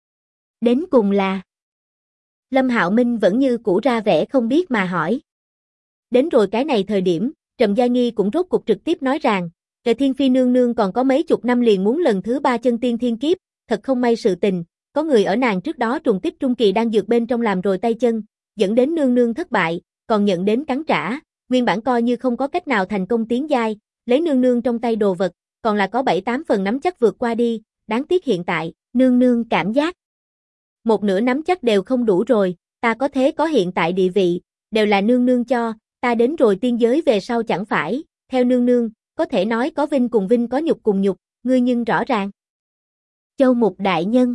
Đến cùng là... Lâm Hạo Minh vẫn như cũ ra vẻ không biết mà hỏi. Đến rồi cái này thời điểm, Trầm Gia Nghi cũng rốt cuộc trực tiếp nói rằng, Thiên Phi nương nương còn có mấy chục năm liền muốn lần thứ 3 chân tiên thiên kiếp, thật không may sự tình, có người ở nàng trước đó trùng kích trung kỳ đang dược bên trong làm rồi tay chân, dẫn đến nương nương thất bại, còn nhận đến cắn trả, nguyên bản coi như không có cách nào thành công tiến giai, lấy nương nương trong tay đồ vật, còn là có 7-8 phần nắm chắc vượt qua đi, đáng tiếc hiện tại, nương nương cảm giác. Một nửa nắm chắc đều không đủ rồi, ta có thế có hiện tại địa vị, đều là nương nương cho, ta đến rồi tiên giới về sau chẳng phải, theo nương nương, có thể nói có vinh cùng vinh có nhục cùng nhục, ngươi nhưng rõ ràng. Châu Mục đại nhân,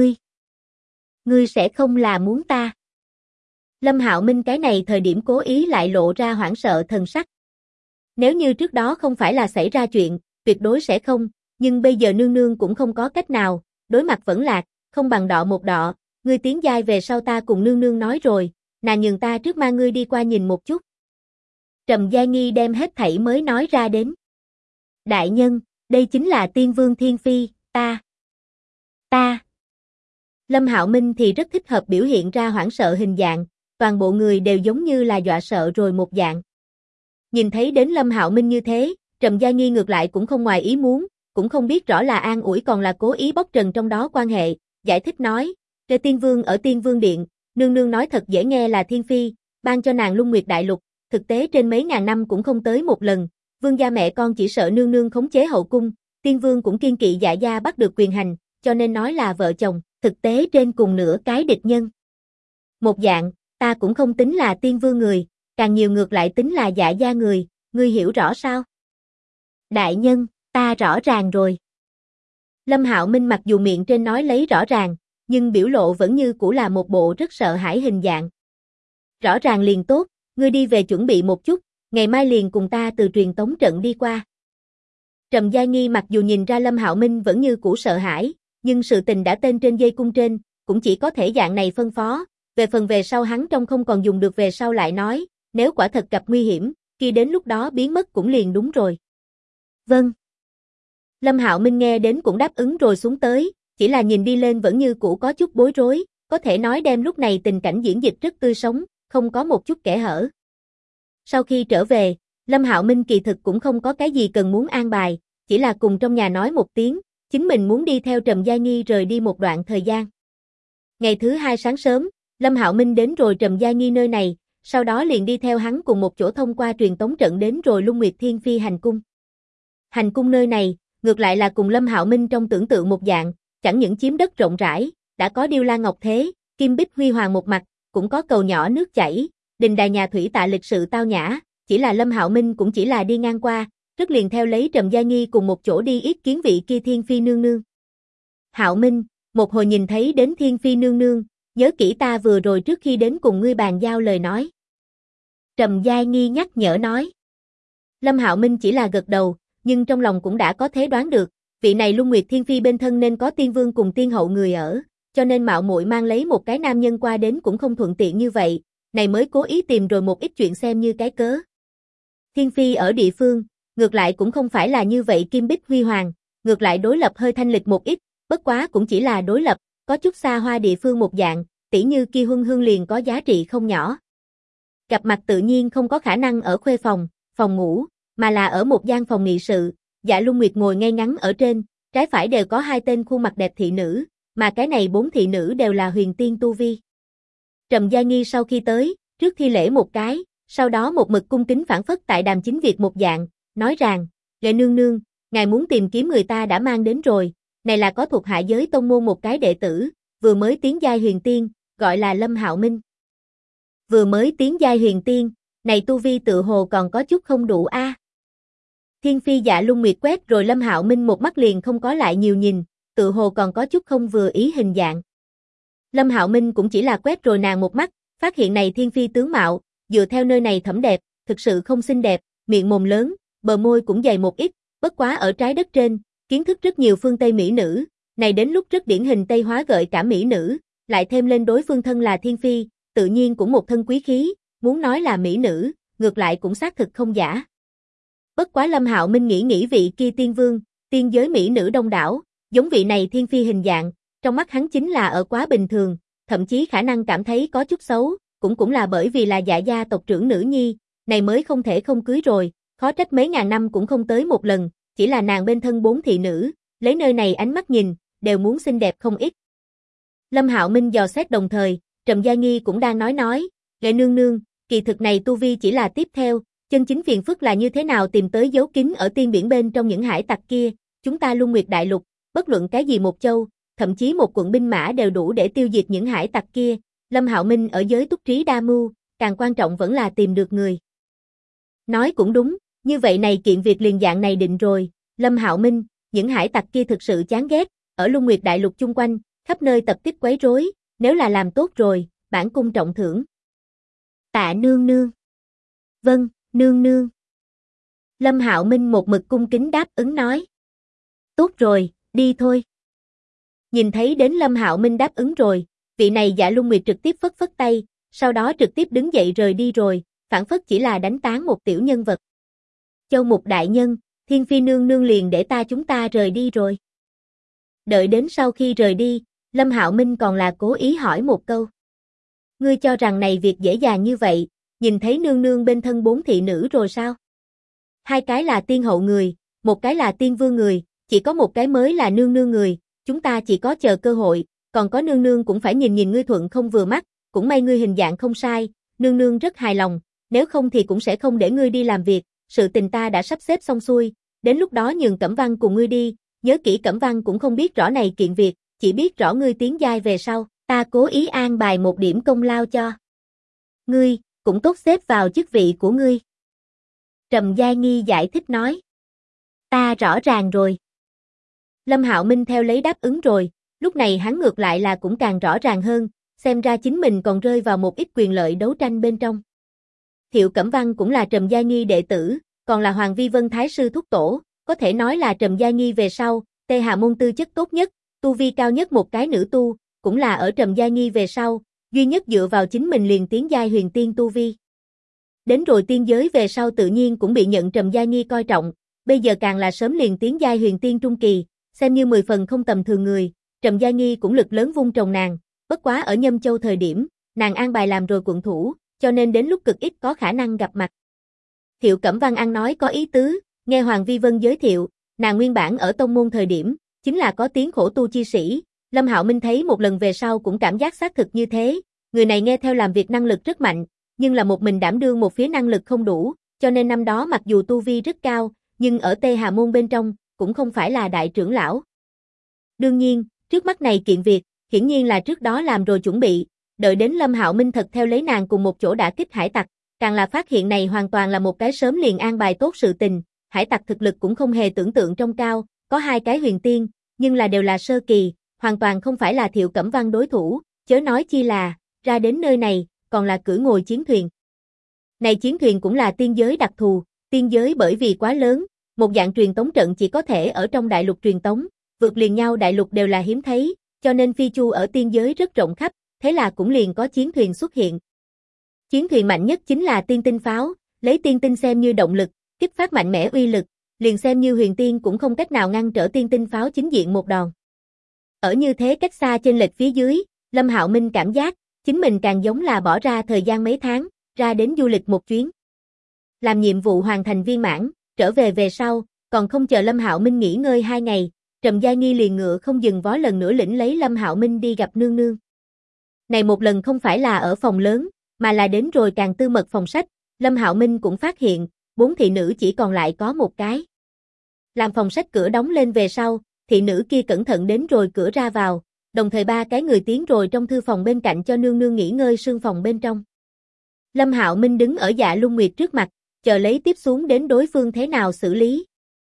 ngươi sẽ không là muốn ta. Lâm Hạo Minh cái này thời điểm cố ý lại lộ ra hoảng sợ thần sắc. Nếu như trước đó không phải là xảy ra chuyện, tuyệt đối sẽ không, nhưng bây giờ nương nương cũng không có cách nào, đối mặt vẫn lạc, không bằng đọ một đọ, ngươi tiến giai về sau ta cùng nương nương nói rồi, nàng nhường ta trước mang ngươi đi qua nhìn một chút. Trầm Gia Nghi đem hết thảy mới nói ra đến. Đại nhân, đây chính là Tiên Vương Thiên Phi, ta. Lâm Hạo Minh thì rất thích hợp biểu hiện ra hoảng sợ hình dạng, toàn bộ người đều giống như là dọa sợ rồi một dạng. Nhìn thấy đến Lâm Hạo Minh như thế, Trầm Gia Nghi ngược lại cũng không ngoài ý muốn, cũng không biết rõ là an ủi còn là cố ý bóc trần trong đó quan hệ, giải thích nói, Lê Tiên Vương ở Tiên Vương Điện, nương nương nói thật dễ nghe là Thiên Phi, ban cho nàng Luân Nguyệt Đại Lục, thực tế trên mấy ngàn năm cũng không tới một lần, vương gia mẹ con chỉ sợ nương nương khống chế hậu cung, Tiên Vương cũng kiên kỵ Dạ gia bắt được quyền hành, cho nên nói là vợ chồng, thực tế trên cùng nửa cái địch nhân. Một dạng, ta cũng không tính là Tiên Vương người, càng nhiều ngược lại tính là Dạ gia người, ngươi hiểu rõ sao? Đại nhân, ta rõ ràng rồi. Lâm Hạo Minh mặc dù miệng trên nói lấy rõ ràng, nhưng biểu lộ vẫn như cũ là một bộ rất sợ hãi hình dạng. Rõ ràng liền tốt, ngươi đi về chuẩn bị một chút, ngày mai liền cùng ta từ truyền tống trận đi qua. Trầm Gia Nghi mặc dù nhìn ra Lâm Hạo Minh vẫn như cũ sợ hãi, nhưng sự tình đã tên trên dây cung trên, cũng chỉ có thể dạng này phân phó, về phần về sau hắn trong không còn dùng được về sau lại nói, nếu quả thật gặp nguy hiểm, khi đến lúc đó biến mất cũng liền đúng rồi. Vâng. Lâm Hạo Minh nghe đến cũng đáp ứng rồi xuống tới, chỉ là nhìn đi lên vẫn như cũ có chút bối rối, có thể nói đem lúc này tình cảnh diễn dịch rất tươi sống, không có một chút kẽ hở. Sau khi trở về, Lâm Hạo Minh kỳ thực cũng không có cái gì cần muốn an bài, chỉ là cùng trong nhà nói một tiếng, chính mình muốn đi theo Trầm Gia Nghi rời đi một đoạn thời gian. Ngày thứ hai sáng sớm, Lâm Hạo Minh đến rồi Trầm Gia Nghi nơi này, sau đó liền đi theo hắn cùng một chỗ thông qua truyền tống trận đến rồi Lung Nguyệt Thiên Phi hành cung. Hành cung nơi này, ngược lại là cùng Lâm Hạo Minh trong tưởng tượng một dạng, chẳng những chiếm đất rộng rãi, đã có điêu la ngọc thế, kim bích huy hoàng một mặt, cũng có cầu nhỏ nước chảy, đình đài nhà thủy tạ lịch sự tao nhã, chỉ là Lâm Hạo Minh cũng chỉ là đi ngang qua, rất liền theo lấy Trầm Gia Nghi cùng một chỗ đi yết kiến vị kia Thiên Phi nương nương. Hạo Minh, một hồi nhìn thấy đến Thiên Phi nương nương, nhớ kỹ ta vừa rồi trước khi đến cùng ngươi bàn giao lời nói. Trầm Gia Nghi nhắc nhở nói. Lâm Hạo Minh chỉ là gật đầu, nhưng trong lòng cũng đã có thế đoán được, vị này Lung Nguyệt Thiên Phi bên thân nên có tiên vương cùng tiên hậu người ở, cho nên mạo muội mang lấy một cái nam nhân qua đến cũng không thuận tiện như vậy, này mới cố ý tìm rồi một ít chuyện xem như cái cớ. Thiên Phi ở địa phương, ngược lại cũng không phải là như vậy kim bích huy hoàng, ngược lại đối lập hơi thanh lịch một ít, bất quá cũng chỉ là đối lập, có chút xa hoa địa phương một dạng, tỉ như kia Huân Hương liền có giá trị không nhỏ. Gặp mặt tự nhiên không có khả năng ở khuê phòng, phòng ngủ, mà là ở một gian phòng nghị sự, Dạ Luân Nguyệt ngồi ngay ngắn ở trên, trái phải đều có hai tên khuôn mặt đẹp thị nữ, mà cái này 4 thị nữ đều là huyền tiên tu vi. Trầm Gia Nghi sau khi tới, trước thi lễ một cái, sau đó một mực cung kính phản phất tại đàm chính việc một dạng, nói rằng, Lệ nương nương, ngài muốn tìm kiếm người ta đã mang đến rồi, này là có thuộc hạ giới tông môn một cái đệ tử, vừa mới tiến giai huyền tiên, gọi là Lâm Hạo Minh. Vừa mới tiến giai huyền tiên, này tu vi tự hồ còn có chút không đủ a. Thiên Phi Dạ Luân Nguyệt quét rồi Lâm Hạo Minh một mắt liền không có lại nhiều nhìn, tự hồ còn có chút không vừa ý hình dạng. Lâm Hạo Minh cũng chỉ là quét rồi nàng một mắt, phát hiện này Thiên Phi tướng mạo, dựa theo nơi này thẩm đẹp, thực sự không xinh đẹp, miệng mồm lớn, bờ môi cũng dày một ít, bất quá ở trái đất trên, kiến thức rất nhiều phương Tây mỹ nữ, này đến lúc rất điển hình Tây hóa gợi cả mỹ nữ, lại thêm lên đối phương thân là Thiên Phi, tự nhiên cũng một thân quý khí, muốn nói là mỹ nữ, ngược lại cũng xác thực không giả. Bất quá Lâm Hạo Minh nghĩ vị kia tiên vương, tiên giới mỹ nữ đông đảo, giống vị này Thiên Phi hình dạng, trong mắt hắn chính là ở quá bình thường, thậm chí khả năng cảm thấy có chút xấu, cũng là bởi vì là Dạ gia tộc trưởng nữ nhi, này mới không thể không cưới rồi, khó trách mấy ngàn năm cũng không tới một lần, chỉ là nàng bên thân 4 thị nữ, lấy nơi này ánh mắt nhìn, đều muốn xinh đẹp không ít. Lâm Hạo Minh dò xét đồng thời, Trầm Gia Nghi cũng đang nói, Lệ nương nương, kỳ thực này tu vi chỉ là tiếp theo, chân chính phiền phức là như thế nào tìm tới dấu kín ở tiên biển bên trong những hải tặc kia, chúng ta Luân Nguyệt Đại Lục, bất luận cái gì một châu, thậm chí một quận binh mã đều đủ để tiêu diệt những hải tặc kia, Lâm Hạo Minh ở giới túc trí đa mưu, càng quan trọng vẫn là tìm được người. Nói cũng đúng, như vậy này kiện việc liền dạng này định rồi, Lâm Hạo Minh, những hải tặc kia thực sự chán ghét, ở Luân Nguyệt Đại Lục chung quanh, khắp nơi tập kích quấy rối, nếu là làm tốt rồi, bản cung trọng thưởng. Tạ nương nương. Vâng, nương nương. Lâm Hạo Minh một mực cung kính đáp ứng nói. Tốt rồi, đi thôi. Nhìn thấy đến Lâm Hạo Minh đáp ứng rồi, vị này Dạ Luân Nguyệt trực tiếp phất phất tay, sau đó trực tiếp đứng dậy rời đi rồi, phản phất chỉ là đánh tán một tiểu nhân vật. Châu Mục đại nhân, Thiên Phi nương nương liền để chúng ta rời đi rồi. Đợi đến sau khi rời đi, Lâm Hạo Minh còn là cố ý hỏi một câu. Ngươi cho rằng này việc dễ dàng như vậy, nhìn thấy nương nương bên thân 4 thị nữ rồi sao? 2 cái là tiên hậu người, một cái là tiên vương người, chỉ có một cái mới là nương nương người, chúng ta chỉ có chờ cơ hội, còn có nương nương cũng phải nhìn ngươi thuận không vừa mắt, cũng may ngươi hình dạng không sai, nương nương rất hài lòng, nếu không thì cũng sẽ không để ngươi đi làm việc, sự tình ta đã sắp xếp xong xuôi, đến lúc đó nhường Cẩm Văn cùng ngươi đi, nhớ kỹ Cẩm Văn cũng không biết rõ này kiện việc, chỉ biết rõ ngươi tiến giai về sau, ta cố ý an bài một điểm công lao cho ngươi, cũng tốt xếp vào chức vị của ngươi. Trầm Gia Nghi giải thích nói. Ta rõ ràng rồi. Lâm Hạo Minh theo lấy đáp ứng rồi, lúc này hắn ngược lại là cũng càng rõ ràng hơn, xem ra chính mình còn rơi vào một ít quyền lợi đấu tranh bên trong. Thiệu Cẩm Văn cũng là Trầm Gia Nghi đệ tử, còn là Hoàng Vi Vân Thái sư thúc tổ, có thể nói là Trầm Gia Nghi về sau, Tê Hà môn tư chất tốt nhất, tu vi cao nhất một cái nữ tu, cũng là ở Trầm Gia Nghi về sau, duy nhất dựa vào chính mình liền tiến giai huyền tiên tu vi. Đến rồi tiên giới về sau tự nhiên cũng bị nhận Trầm Gia Nghi coi trọng, bây giờ càng là sớm liền tiến giai huyền tiên trung kỳ, xem như 10 phần không tầm thường người, Trầm Gia Nghi cũng lực lớn vung trồng nàng, bất quá ở Nhâm Châu thời điểm, nàng an bài làm rồi quận thủ, cho nên đến lúc cực ít có khả năng gặp mặt. Thiệu Cẩm Văn ăn nói có ý tứ, nghe Hoàng Vi Vân giới thiệu, nàng nguyên bản ở tông môn thời điểm, chính là có tiếng khổ tu chi sĩ, Lâm Hạo Minh thấy một lần về sau cũng cảm giác xác thực như thế, người này nghe theo làm việc năng lực rất mạnh, nhưng là một mình đảm đương một phía năng lực không đủ, cho nên năm đó mặc dù tu vi rất cao, nhưng ở Tê Hà Môn bên trong, cũng không phải là đại trưởng lão. Đương nhiên, trước mắt này kiện việc, hiển nhiên là trước đó làm rồi chuẩn bị, đợi đến Lâm Hạo Minh thật theo lấy nàng cùng một chỗ đả kích hải tặc, càng là phát hiện này hoàn toàn là một cái sớm liền an bài tốt sự tình, hải tặc thực lực cũng không hề tưởng tượng trong cao, có 2 cái huyền tiên, nhưng là đều là sơ kỳ, hoàn toàn không phải là Thiệu Cẩm Văn đối thủ, chớ nói chi là, ra đến nơi này, còn là cưỡi ngồi chiến thuyền. Này chiến thuyền cũng là tiên giới đặc thù, tiên giới bởi vì quá lớn, một dạng truyền tống trận chỉ có thể ở trong đại lục truyền tống, vượt liền nhau đại lục đều là hiếm thấy, cho nên phi chu ở tiên giới rất rộng khắp, thế là cũng liền có chiến thuyền xuất hiện. Chiến thuyền mạnh nhất chính là tiên tinh pháo, lấy tiên tinh xem như động lực, kích phát mạnh mẽ uy lực, liền xem như huyền tiên cũng không cách nào ngăn trở tiên tinh pháo chính diện một đòn. Ở như thế cách xa chênh lệch phía dưới, Lâm Hạo Minh cảm giác, chính mình càng giống là bỏ ra thời gian mấy tháng, ra đến du lịch một chuyến. Làm nhiệm vụ hoàn thành viên mãn, trở về sau, còn không chờ Lâm Hạo Minh nghỉ ngơi 2 ngày, Trầm Gia Nghi liền ngựa không dừng vó lần nữa lĩnh lấy Lâm Hạo Minh đi gặp nương nương. Này một lần không phải là ở phòng lớn, mà là đến rồi càng tư mật phòng sách, Lâm Hạo Minh cũng phát hiện, 4 thị nữ chỉ còn lại có một cái. Làm phòng sách cửa đóng lên về sau, thị nữ kia cẩn thận đến rồi cửa ra vào, đồng thời 3 cái người tiến rồi trong thư phòng bên cạnh cho nương nương nghỉ ngơi sương phòng bên trong. Lâm Hạo Minh đứng ở Dạ Luân Nguyệt trước mặt, chờ lấy tiếp xuống đến đối phương thế nào xử lý.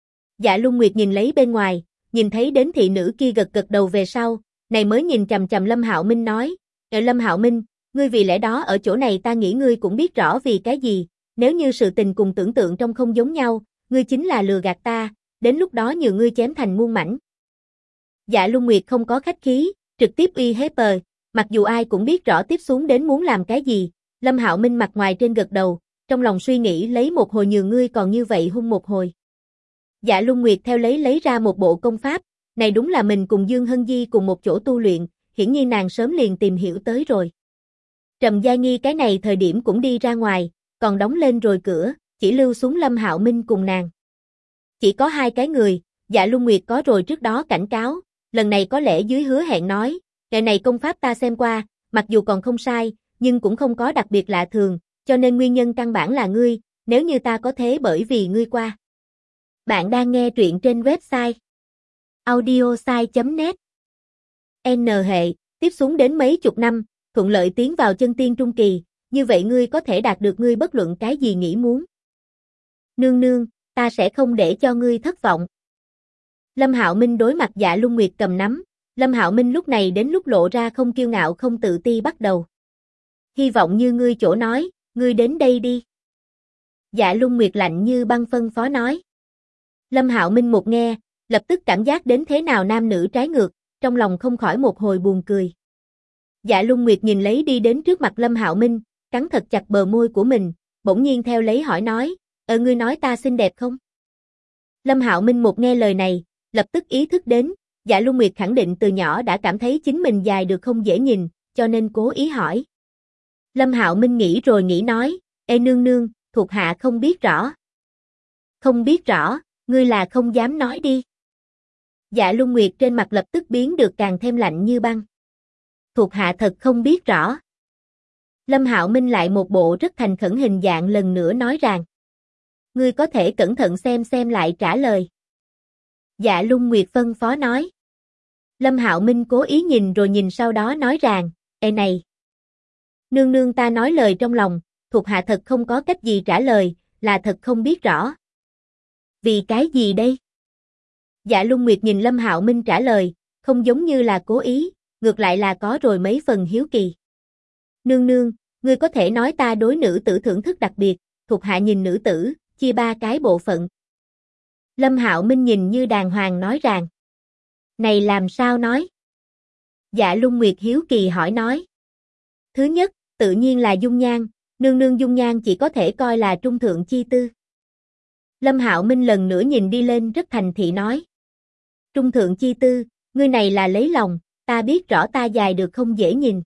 Dạ Luân Nguyệt nhìn lấy bên ngoài, nhìn thấy đến thị nữ kia gật gật đầu về sau, này mới nhìn chằm chằm Lâm Hạo Minh nói, Lâm Hạo Minh, ngươi vì lẽ đó ở chỗ này ta nghĩ ngươi cũng biết rõ vì cái gì, nếu như sự tình cùng tưởng tượng trong không giống nhau, ngươi chính là lừa gạt ta, đến lúc đó nhường ngươi chém thành muôn mảnh. Dạ Luân Nguyệt không có khách khí, trực tiếp uy hiếp mặc dù ai cũng biết rõ tiếp xuống đến muốn làm cái gì, Lâm Hạo Minh mặt ngoài trên gật đầu, trong lòng suy nghĩ lấy một hồi nhường ngươi còn như vậy hung một hồi. Dạ Luân Nguyệt theo lấy ra một bộ công pháp, này đúng là mình cùng Dương Hân Di cùng một chỗ tu luyện, hiển nhiên nàng sớm liền tìm hiểu tới rồi. Trầm Gia Nghi cái này thời điểm cũng đi ra ngoài, còn đóng lên rồi cửa, chỉ lưu xuống Lâm Hạo Minh cùng nàng. Chỉ có 2 cái người, Dạ Luân Nguyệt có rồi trước đó cảnh cáo, lần này có lẽ dưới hứa hẹn nói, cái này công pháp ta xem qua, mặc dù còn không sai, nhưng cũng không có đặc biệt lạ thường, cho nên nguyên nhân căn bản là ngươi, nếu như ta có thế bởi vì ngươi qua. Bạn đang nghe truyện trên website audiosai.net. N hệ, tiếp xuống đến mấy chục năm, thuận lợi tiến vào chân tiên trung kỳ, như vậy ngươi có thể đạt được ngươi bất luận cái gì nghĩ muốn. Nương nương, ta sẽ không để cho ngươi thất vọng. Lâm Hạo Minh đối mặt Dạ Luân Nguyệt cầm nắm, Lâm Hạo Minh lúc này đến lúc lộ ra không kiêu ngạo không tự ti bắt đầu. Hy vọng như ngươi chỗ nói, ngươi đến đây đi. Dạ Luân Nguyệt lạnh như băng phân phó nói. Lâm Hạo Minh một nghe, lập tức cảm giác đến thế nào nam nữ trái ngược, trong lòng không khỏi một hồi buồn cười. Dạ Luân Nguyệt nhìn lấy đi đến trước mặt Lâm Hạo Minh, cắn thật chặt bờ môi của mình, bỗng nhiên theo lấy hỏi nói, ngươi nói ta xinh đẹp không? Lâm Hạo Minh một nghe lời này, lập tức ý thức đến, Dạ Luân Nguyệt khẳng định từ nhỏ đã cảm thấy chính mình dài được không dễ nhìn, cho nên cố ý hỏi. Lâm Hạo Minh nghĩ rồi nghĩ nói, nương nương, thuộc hạ không biết rõ. Không biết rõ, ngươi là không dám nói đi. Dạ Luân Nguyệt trên mặt lập tức biến được càng thêm lạnh như băng. Thuộc hạ thật không biết rõ. Lâm Hạo Minh lại một bộ rất thành khẩn hình dạng lần nữa nói rằng. Ngươi có thể cẩn thận xem lại trả lời. Dạ Luân Nguyệt phân phó nói. Lâm Hạo Minh cố ý nhìn rồi nhìn sau đó nói rằng, này. Nương nương ta nói lời trong lòng, thuộc hạ thật không có cách gì trả lời, là thật không biết rõ. Vì cái gì đây? Dạ Luân Nguyệt nhìn Lâm Hạo Minh trả lời, không giống như là cố ý, ngược lại là có rồi mấy phần hiếu kỳ. Nương nương, ngươi có thể nói ta đối nữ tử thưởng thức đặc biệt, thuộc hạ nhìn nữ tử, chia 3 cái bộ phận. Lâm Hạo Minh nhìn như đàng hoàng nói rằng. Này làm sao nói? Dạ Luân Nguyệt hiếu kỳ hỏi nói. Thứ nhất, tự nhiên là dung nhan, nương nương dung nhan chỉ có thể coi là trung thượng chi tư. Lâm Hạo Minh lần nữa nhìn đi lên rất thành thị nói. Trung thượng chi tư, ngươi này là lấy lòng, ta biết rõ ta dài được không dễ nhìn.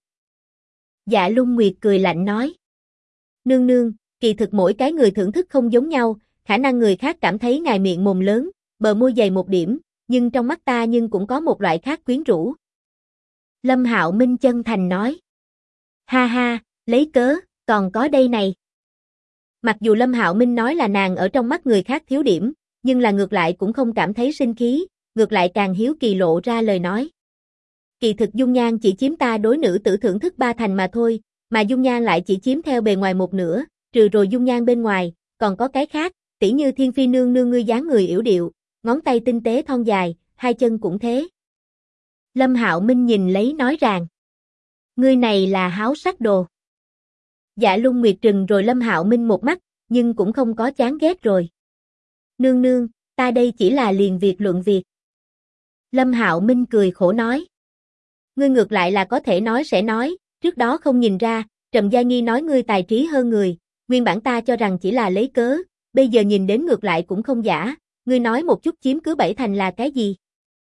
Dạ Lung Nguyệt cười lạnh nói. Nương nương, kỳ thực mỗi cái người thưởng thức không giống nhau, khả năng người khác cảm thấy ngài miệng mồm lớn, bờ môi dày một điểm, nhưng trong mắt ta nhưng cũng có một loại khác quyến rũ. Lâm Hạo Minh chân thành nói. Ha ha, lấy cớ, còn có đây này. Mặc dù Lâm Hạo Minh nói là nàng ở trong mắt người khác thiếu điểm, nhưng là ngược lại cũng không cảm thấy sinh khí, ngược lại càng hiếu kỳ lộ ra lời nói. Kỳ thực dung nhan chỉ chiếm ta đối nữ tử thưởng thức 3 thành mà thôi, mà dung nhan lại chỉ chiếm theo bề ngoài 1/2, trừ rồi dung nhan bên ngoài, còn có cái khác, tỉ như Thiên Phi nương nương ngươi dáng người yểu điệu, ngón tay tinh tế thon dài, 2 chân cũng thế. Lâm Hạo Minh nhìn lấy nói rằng, ngươi này là háo sắc đồ. Dạ Lung Nguyệt trừng rồi Lâm Hạo Minh một mắt, nhưng cũng không có chán ghét rồi. Nương nương, ta đây chỉ là liền việc luận việc. Lâm Hạo Minh cười khổ nói. Ngươi ngược lại là có thể nói sẽ nói, trước đó không nhìn ra, Trầm Gia Nghi nói ngươi tài trí hơn người, nguyên bản ta cho rằng chỉ là lấy cớ, bây giờ nhìn đến ngược lại cũng không giả, ngươi nói một chút chiếm cứ 7 thành là cái gì?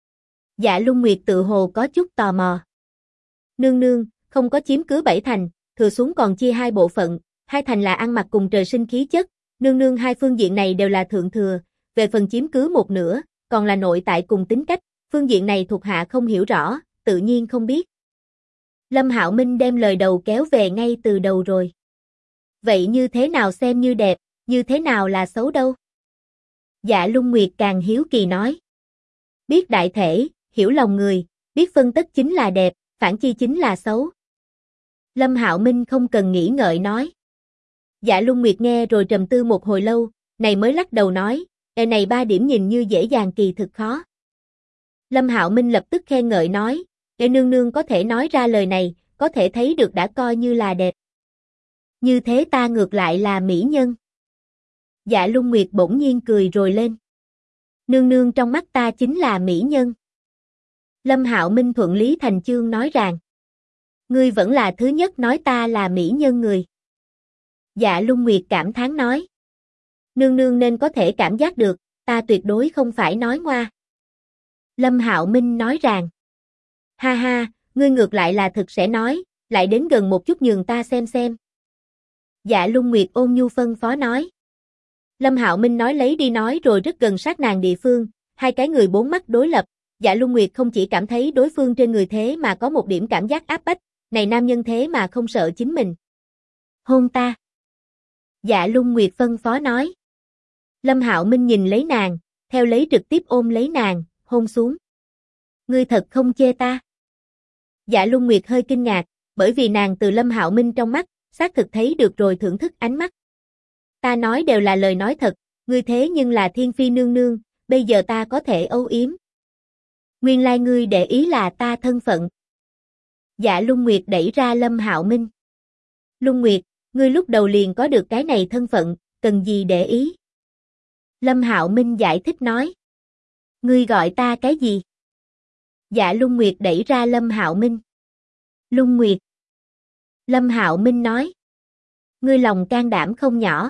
Dạ Lung Nguyệt tự hồ có chút tò mò. Nương nương, không có chiếm cứ 7 thành, thừa xuống còn chia 2 bộ phận, 2 thành là ăn mặc cùng trời sinh khí chất, nương nương 2 phương diện này đều là thượng thừa, về phần chiếm cứ 1/2, còn là nội tại cùng tính cách, phương diện này thuộc hạ không hiểu rõ, tự nhiên không biết. Lâm Hạo Minh đem lời đầu kéo về ngay từ đầu rồi. Vậy như thế nào xem như đẹp, như thế nào là xấu đâu? Dạ Lung Nguyệt càng hiếu kỳ nói. Biết đại thể, hiểu lòng người, biết phân tích chính là đẹp, phản chi chính là xấu. Lâm Hạo Minh không cần nghĩ ngợi nói. Dạ Lung Nguyệt nghe rồi trầm tư một hồi lâu, này mới lắc đầu nói, này 3 điểm nhìn như dễ dàng kỳ thực khó. Lâm Hạo Minh lập tức khen ngợi nói, nương nương có thể nói ra lời này, có thể thấy được đã coi như là đẹp. Như thế ta ngược lại là mỹ nhân. Dạ Lung Nguyệt bỗng nhiên cười rồi lên. Nương nương trong mắt ta chính là mỹ nhân. Lâm Hạo Minh thuận lý thành chương nói rằng, ngươi vẫn là thứ nhất nói ta là mỹ nhân người. Dạ Lung Nguyệt cảm thán nói, nương nương nên có thể cảm giác được, ta tuyệt đối không phải nói ngoa. Lâm Hạo Minh nói rằng, ha ha, ngươi ngược lại là thực sẽ nói, lại đến gần một chút nhường ta xem. Dạ Lung Nguyệt ôn nhu phân phó nói. Lâm Hạo Minh nói lấy đi nói rồi rất gần sát nàng địa phương, 2 cái người 4 mắt đối lập, Dạ Lung Nguyệt không chỉ cảm thấy đối phương trên người thế mà có một điểm cảm giác áp bách, này nam nhân thế mà không sợ chính mình. Hôn ta. Dạ Lung Nguyệt phân phó nói. Lâm Hạo Minh nhìn lấy nàng, theo lấy trực tiếp ôm lấy nàng, hôn xuống. Ngươi thật không chê ta? Dạ Lung Nguyệt hơi kinh ngạc, bởi vì nàng từ Lâm Hạo Minh trong mắt, xác thực thấy được rồi thưởng thức ánh mắt. Ta nói đều là lời nói thật, ngươi thế nhưng là Thiên Phi nương nương, bây giờ ta có thể âu yếm. Nguyên lai ngươi để ý là ta thân phận. Dạ Lung Nguyệt đẩy ra Lâm Hạo Minh. Lung Nguyệt, ngươi lúc đầu liền có được cái này thân phận, cần gì để ý? Lâm Hạo Minh giải thích nói. Ngươi gọi ta cái gì? Dạ Lung Nguyệt đẩy ra Lâm Hạo Minh. Lung Nguyệt. Lâm Hạo Minh nói. Ngươi lòng can đảm không nhỏ.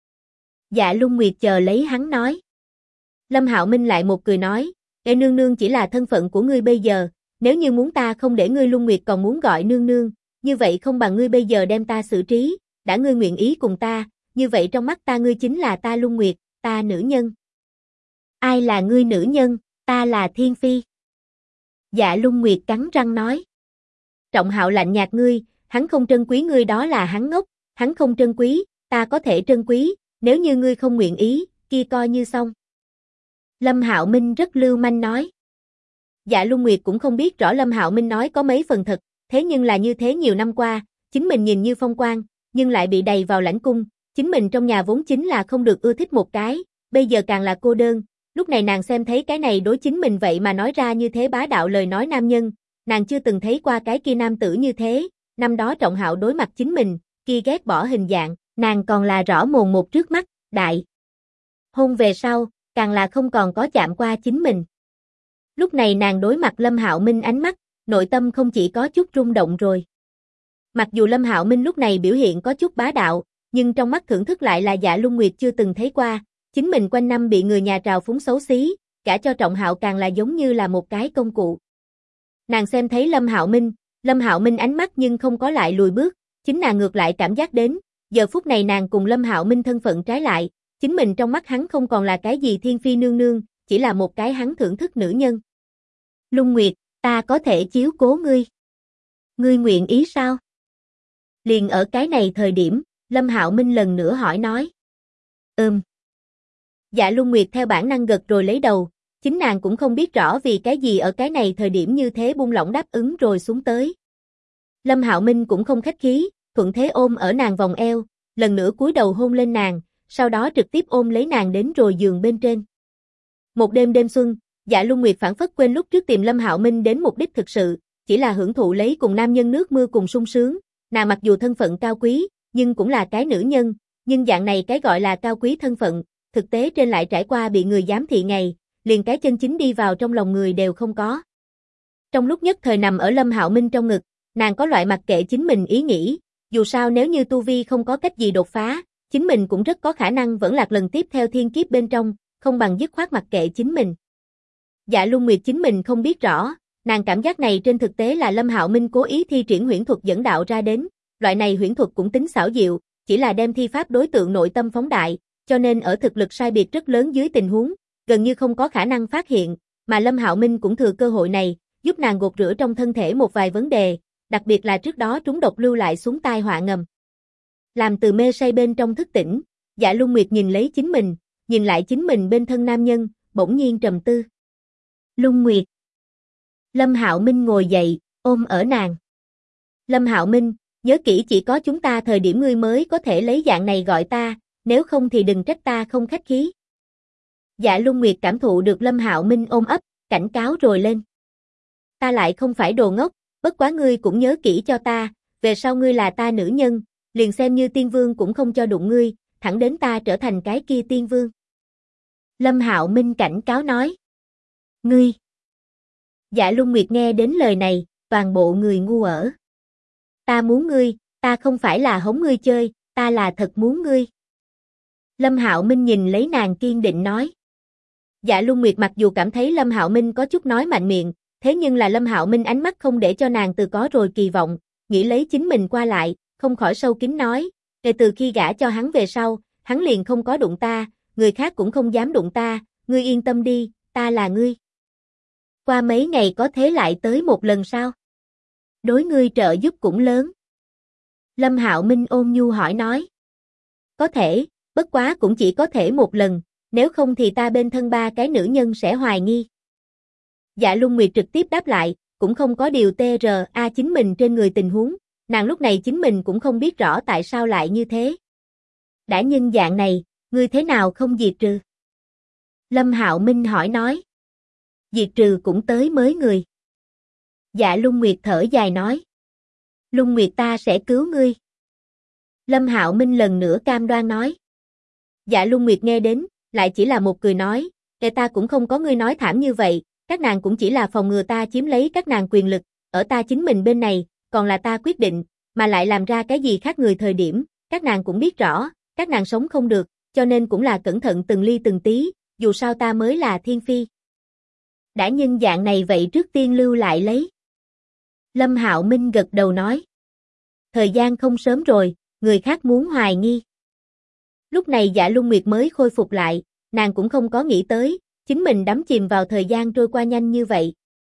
Dạ Lung Nguyệt chờ lấy hắn nói. Lâm Hạo Minh lại một cười nói, nương nương chỉ là thân phận của ngươi bây giờ, nếu như muốn ta không để ngươi Lung Nguyệt còn muốn gọi nương nương, như vậy không bằng ngươi bây giờ đem ta xử trí, đã ngươi nguyện ý cùng ta, như vậy trong mắt ta ngươi chính là ta Lung Nguyệt, ta nữ nhân. Ai là ngươi nữ nhân, ta là Thiên Phi. Dạ Lung Nguyệt cắn răng nói. Trọng Hạo lạnh nhạt ngươi, hắn không trân quý ngươi đó là hắn ngốc, hắn không trân quý, ta có thể trân quý, nếu như ngươi không nguyện ý, kia coi như xong. Lâm Hạo Minh rất lưu manh nói. Dạ Lung Nguyệt cũng không biết rõ Lâm Hạo Minh nói có mấy phần thật, thế nhưng là như thế nhiều năm qua, chính mình nhìn như phong quang, nhưng lại bị đầy vào lãnh cung, chính mình trong nhà vốn chính là không được ưa thích một cái, bây giờ càng là cô đơn, lúc này nàng xem thấy cái này đối chính mình vậy mà nói ra như thế bá đạo lời nói nam nhân, nàng chưa từng thấy qua cái kia nam tử như thế, năm đó Trọng Hạo đối mặt chính mình, kia ghét bỏ hình dạng, nàng còn là rõ mồn một trước mắt, đại. Hôn về sau, càng là không còn có chạm qua chính mình. Lúc này nàng đối mặt Lâm Hạo Minh ánh mắt, nội tâm không chỉ có chút rung động rồi. Mặc dù Lâm Hạo Minh lúc này biểu hiện có chút bá đạo, nhưng trong mắt thưởng thức lại là Dạ Lung Nguyệt chưa từng thấy qua, chính mình quanh năm bị người nhà trào phúng xấu xí, gả cho Trọng Hạo càng là giống như là một cái công cụ. Nàng xem thấy Lâm Hạo Minh ánh mắt nhưng không có lại lùi bước, chính nàng ngược lại cảm giác đến, giờ phút này nàng cùng Lâm Hạo Minh thân phận trái lại, chính mình trong mắt hắn không còn là cái gì thiên phi nương nương, chỉ là một cái hắn thưởng thức nữ nhân. Lung Nguyệt, ta có thể chiếu cố ngươi. Ngươi nguyện ý sao? Liền ở cái này thời điểm, Lâm Hạo Minh lần nữa hỏi nói. Dạ Lung Nguyệt theo bản năng gật rồi lấy đầu, chính nàng cũng không biết rõ vì cái gì ở cái này thời điểm như thế buông lỏng đáp ứng rồi xuống tới. Lâm Hạo Minh cũng không khách khí, thuận thế ôm ở nàng vòng eo, lần nữa cúi đầu hôn lên nàng, sau đó trực tiếp ôm lấy nàng đến rồi giường bên trên. Một đêm đêm xuân, Dạ Lung Nguyệt phảng phất quên lúc trước tìm Lâm Hạo Minh đến mục đích thực sự, chỉ là hưởng thụ lấy cùng nam nhân nước mưa cùng sung sướng, nàng mặc dù thân phận cao quý, nhưng cũng là cái nữ nhân, nhưng dạng này cái gọi là cao quý thân phận, thực tế trên lại trải qua bị người giám thị ngày, liền cái chân chính đi vào trong lòng người đều không có. Trong lúc nhất thời nằm ở Lâm Hạo Minh trong ngực, nàng có loại mặc kệ chính mình ý nghĩ, dù sao nếu như tu vi không có cách gì đột phá, chính mình cũng rất có khả năng vẫn lạc lần tiếp theo thiên kiếp bên trong, không bằng dứt khoát mặc kệ chính mình. Dạ Lung Nguyệt chính mình không biết rõ, nàng cảm giác này trên thực tế là Lâm Hạo Minh cố ý thi triển huyễn thuật dẫn đạo ra đến, loại này huyễn thuật cũng tính xảo diệu, chỉ là đem thi pháp đối tượng nội tâm phóng đại, cho nên ở thực lực sai biệt rất lớn dưới tình huống, gần như không có khả năng phát hiện, mà Lâm Hạo Minh cũng thừa cơ hội này, giúp nàng gột rửa trong thân thể một vài vấn đề, đặc biệt là trước đó trúng độc lưu lại xuống tai họa ngầm. Làm từ mê say bên trong thức tỉnh, Dạ Lung Nguyệt nhìn lấy chính mình, nhìn lại chính mình bên thân nam nhân, bỗng nhiên trầm tư. Lung Nguyệt. Lâm Hạo Minh ngồi dậy, ôm ở nàng. Lâm Hạo Minh, nhớ kỹ chỉ có chúng ta thời điểm ngươi mới có thể lấy dạng này gọi ta, nếu không thì đừng trách ta không khách khí. Dạ Lung Nguyệt cảm thụ được Lâm Hạo Minh ôm ấp, cảnh cáo rồi lên. Ta lại không phải đồ ngốc, bất quá ngươi cũng nhớ kỹ cho ta, về sau ngươi là ta nữ nhân, liền xem như tiên vương cũng không cho đụng ngươi, thẳng đến ta trở thành cái kia tiên vương. Lâm Hạo Minh cảnh cáo nói. Ngươi. Dạ Lung Nguyệt nghe đến lời này, toàn bộ người ngu ở. Ta muốn ngươi, ta không phải là hống ngươi chơi, ta là thật muốn ngươi. Lâm Hạo Minh nhìn lấy nàng kiên định nói. Dạ Lung Nguyệt mặc dù cảm thấy Lâm Hạo Minh có chút nói mạnh miệng, thế nhưng là Lâm Hạo Minh ánh mắt không để cho nàng từ có rồi kỳ vọng, nghĩ lấy chính mình qua lại, không khỏi sâu kín nói, kể từ khi gả cho hắn về sau, hắn liền không có đụng ta, người khác cũng không dám đụng ta, ngươi yên tâm đi, ta là ngươi. Qua mấy ngày có thế lại tới một lần sao? Đối ngươi trợ giúp cũng lớn. Lâm Hạo Minh ôn nhu hỏi nói. Có thể, bất quá cũng chỉ có thể một lần, nếu không thì ta bên thân ba cái nữ nhân sẽ hoài nghi. Dạ Lung Nguyệt trực tiếp đáp lại, cũng không có điều TRA chính mình trên người tình huống, nàng lúc này chính mình cũng không biết rõ tại sao lại như thế. Đã nhân dạng này, ngươi thế nào không diệt trừ? Lâm Hạo Minh hỏi nói. Diệt trừ cũng tới mới người. Dạ Lung Nguyệt thở dài nói. Lung Nguyệt ta sẽ cứu ngươi. Lâm Hạo Minh lần nữa cam đoan nói. Dạ Lung Nguyệt nghe đến, lại chỉ là một cười nói, kể ta cũng không có ngươi nói thảm như vậy, các nàng cũng chỉ là phòng ngừa ta chiếm lấy các nàng quyền lực, ở ta chính mình bên này, còn là ta quyết định, mà lại làm ra cái gì khác người thời điểm, các nàng cũng biết rõ, các nàng sống không được, cho nên cũng là cẩn thận từng ly từng tí, dù sao ta mới là thiên phi. Đã nhân dạng này vậy trước tiên lưu lại lấy. Lâm Hạo Minh gật đầu nói. Thời gian không sớm rồi, người khác muốn hoài nghi. Lúc này Dạ Lung Nguyệt mới khôi phục lại, nàng cũng không có nghĩ tới, chính mình đắm chìm vào thời gian trôi qua nhanh như vậy.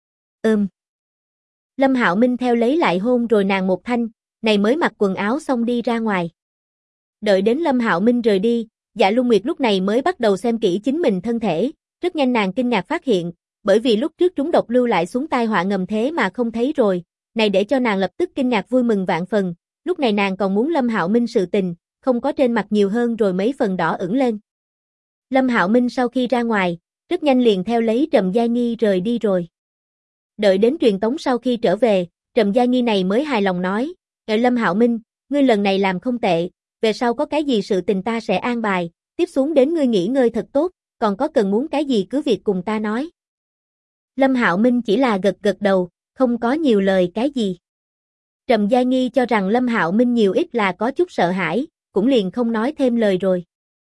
Lâm Hạo Minh theo lấy lại hôn rồi nàng một thanh, này mới mặc quần áo xong đi ra ngoài. Đợi đến Lâm Hạo Minh rời đi, Dạ Lung Nguyệt lúc này mới bắt đầu xem kỹ chính mình thân thể, rất nhanh nàng kinh ngạc phát hiện, bởi vì lúc trước trúng độc lưu lại xuống tai họa ngầm thế mà không thấy rồi, này để cho nàng lập tức kinh ngạc vui mừng vạn phần, lúc này nàng còn muốn Lâm Hạo Minh sự tình, không có trên mặt nhiều hơn rồi mấy phần đỏ ửng lên. Lâm Hạo Minh sau khi ra ngoài, rất nhanh liền theo lấy Trầm Gia Nghi rời đi rồi. Đợi đến truyền tống sau khi trở về, Trầm Gia Nghi này mới hài lòng nói, Lâm Hạo Minh, ngươi lần này làm không tệ, về sau có cái gì sự tình ta sẽ an bài, tiếp xuống đến ngươi nghỉ ngơi thật tốt, còn có cần muốn cái gì cứ việc cùng ta nói. Lâm Hạo Minh chỉ là gật gật đầu, không có nhiều lời cái gì. Trầm Gia Nghi cho rằng Lâm Hạo Minh nhiều ít là có chút sợ hãi, cũng liền không nói thêm lời rồi.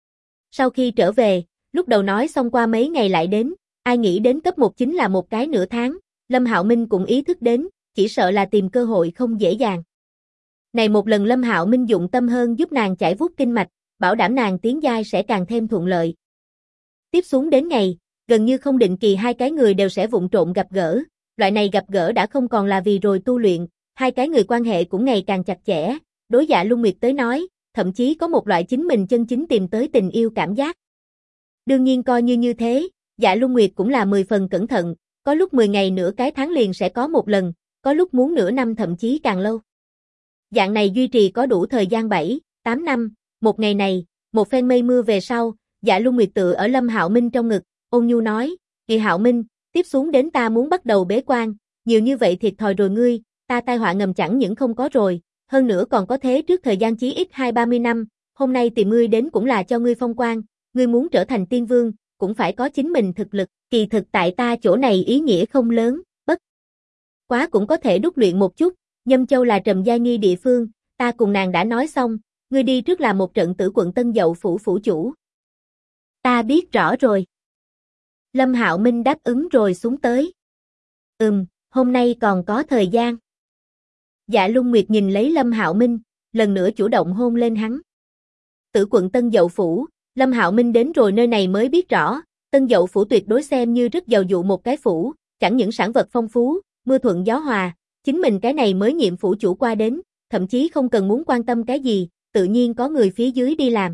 Sau khi trở về, lúc đầu nói xong qua mấy ngày lại đến, ai nghĩ đến cấp 1 chính là một cái nửa tháng, Lâm Hạo Minh cũng ý thức đến, chỉ sợ là tìm cơ hội không dễ dàng. Này một lần Lâm Hạo Minh dụng tâm hơn giúp nàng chải vuốt kinh mạch, bảo đảm nàng tiến giai sẽ càng thêm thuận lợi. Tiếp xuống đến ngày, gần như không định kỳ hai cái người đều sẽ vụng trộn gặp gỡ, loại này gặp gỡ đã không còn là vì rồi tu luyện, hai cái người quan hệ cũng ngày càng chặt chẽ, đối Dạ Luân Nguyệt tới nói, thậm chí có một loại chính mình chân chính tìm tới tình yêu cảm giác. Đương nhiên coi như thế, Dạ Luân Nguyệt cũng là 10 phần cẩn thận, có lúc 10 ngày nửa cái tháng liền sẽ có một lần, có lúc muốn nửa năm thậm chí càng lâu. Dạng này duy trì có đủ thời gian 7, 8 năm, một ngày này, một phen mây mưa về sau, Dạ Luân Nguyệt tựa ở Lâm Hạo Minh trong ngực, ôn nhu nói, "Kỳ Hạo Minh, tiếp xuống đến ta muốn bắt đầu bế quan, nhiều như vậy thiệt thòi rồi ngươi, ta tai họa ngầm chẳng những không có rồi, hơn nữa còn có thế trước thời gian chí ít 20-30 năm, hôm nay tìm ngươi đến cũng là cho ngươi phong quan, ngươi muốn trở thành tiên vương, cũng phải có chính mình thực lực, kỳ thực tại ta chỗ này ý nghĩa không lớn, bất quá cũng có thể đúc luyện một chút, Nhâm Châu là Trầm Giai Nghi địa phương, ta cùng nàng đã nói xong, ngươi đi trước là một trận tử quận Tân Dậu phủ phủ chủ." "Ta biết rõ rồi." Lâm Hạo Minh đáp ứng rồi xuống tới. Hôm nay còn có thời gian." Dạ Luân Nguyệt nhìn lấy Lâm Hạo Minh, lần nữa chủ động hôn lên hắn. Tử quận Tân Dậu phủ, Lâm Hạo Minh đến rồi nơi này mới biết rõ, Tân Dậu phủ tuyệt đối xem như rất giàu dụ một cái phủ, chẳng những sản vật phong phú, mưa thuận gió hòa, chính mình cái này mới nhiệm phủ chủ qua đến, thậm chí không cần muốn quan tâm cái gì, tự nhiên có người phía dưới đi làm.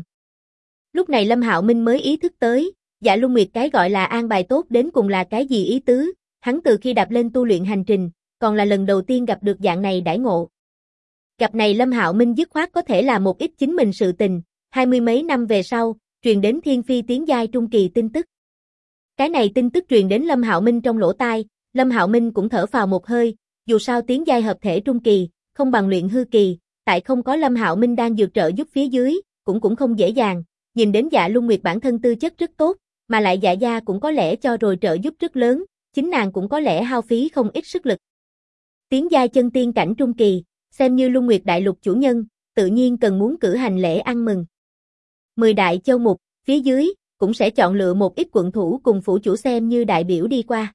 Lúc này Lâm Hạo Minh mới ý thức tới, Dạ Luân Nguyệt cái gọi là an bài tốt đến cùng là cái gì ý tứ, hắn từ khi đạp lên tu luyện hành trình, còn là lần đầu tiên gặp được dạng này đãi ngộ. Gặp này Lâm Hạo Minh dứt khoát có thể là một ít chính mình sự tình, 20 mấy năm về sau, truyền đến Thiên Phi tiến giai trung kỳ tin tức. Cái này tin tức truyền đến Lâm Hạo Minh trong lỗ tai, Lâm Hạo Minh cũng thở phào một hơi, dù sao tiến giai hợp thể trung kỳ, không bằng luyện hư kỳ, tại không có Lâm Hạo Minh đang dược trợ giúp phía dưới, cũng không dễ dàng, nhìn đến Dạ Luân Nguyệt bản thân tư chất rất tốt, mà lại Dạ gia cũng có lẽ cho rồi trợ giúp rất lớn, chính nàng cũng có lẽ hao phí không ít sức lực. Tiến giai chân tiên cảnh trung kỳ, xem như Luân Nguyệt đại lục chủ nhân, tự nhiên cần muốn cử hành lễ ăn mừng. 10 đại châu mục, phía dưới, cũng sẽ chọn lựa một ít quận thủ cùng phủ chủ xem như đại biểu đi qua.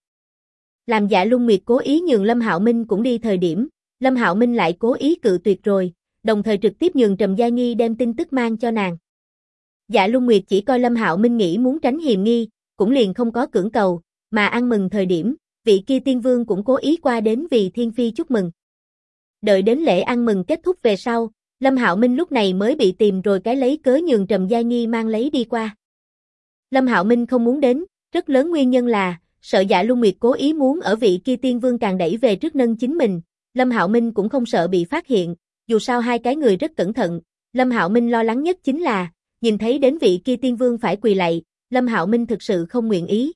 Làm Dạ Luân Nguyệt cố ý nhường Lâm Hạo Minh cũng đi thời điểm, Lâm Hạo Minh lại cố ý cự tuyệt rồi, đồng thời trực tiếp nhường Trầm Giai Nghi đem tin tức mang cho nàng. Dạ Luân Nguyệt chỉ coi Lâm Hạo Minh nghĩ muốn tránh hiềm nghi, cũng liền không có cưỡng cầu, mà ăn mừng thời điểm, vị kia tiên vương cũng cố ý qua đến vì Thiên Phi chúc mừng. Đợi đến lễ ăn mừng kết thúc về sau, Lâm Hạo Minh lúc này mới bị tìm rồi cái lấy cớ nhường Trầm Giai Nghi mang lấy đi qua. Lâm Hạo Minh không muốn đến, rất lớn nguyên nhân là, sợ Dạ Luân Nguyệt cố ý muốn ở vị kia tiên vương càng đẩy về trước nâng chính mình, Lâm Hạo Minh cũng không sợ bị phát hiện, dù sao hai cái người rất cẩn thận, Lâm Hạo Minh lo lắng nhất chính là, nhìn thấy đến vị kia tiên vương phải quỳ lạy, Lâm Hạo Minh thực sự không nguyện ý.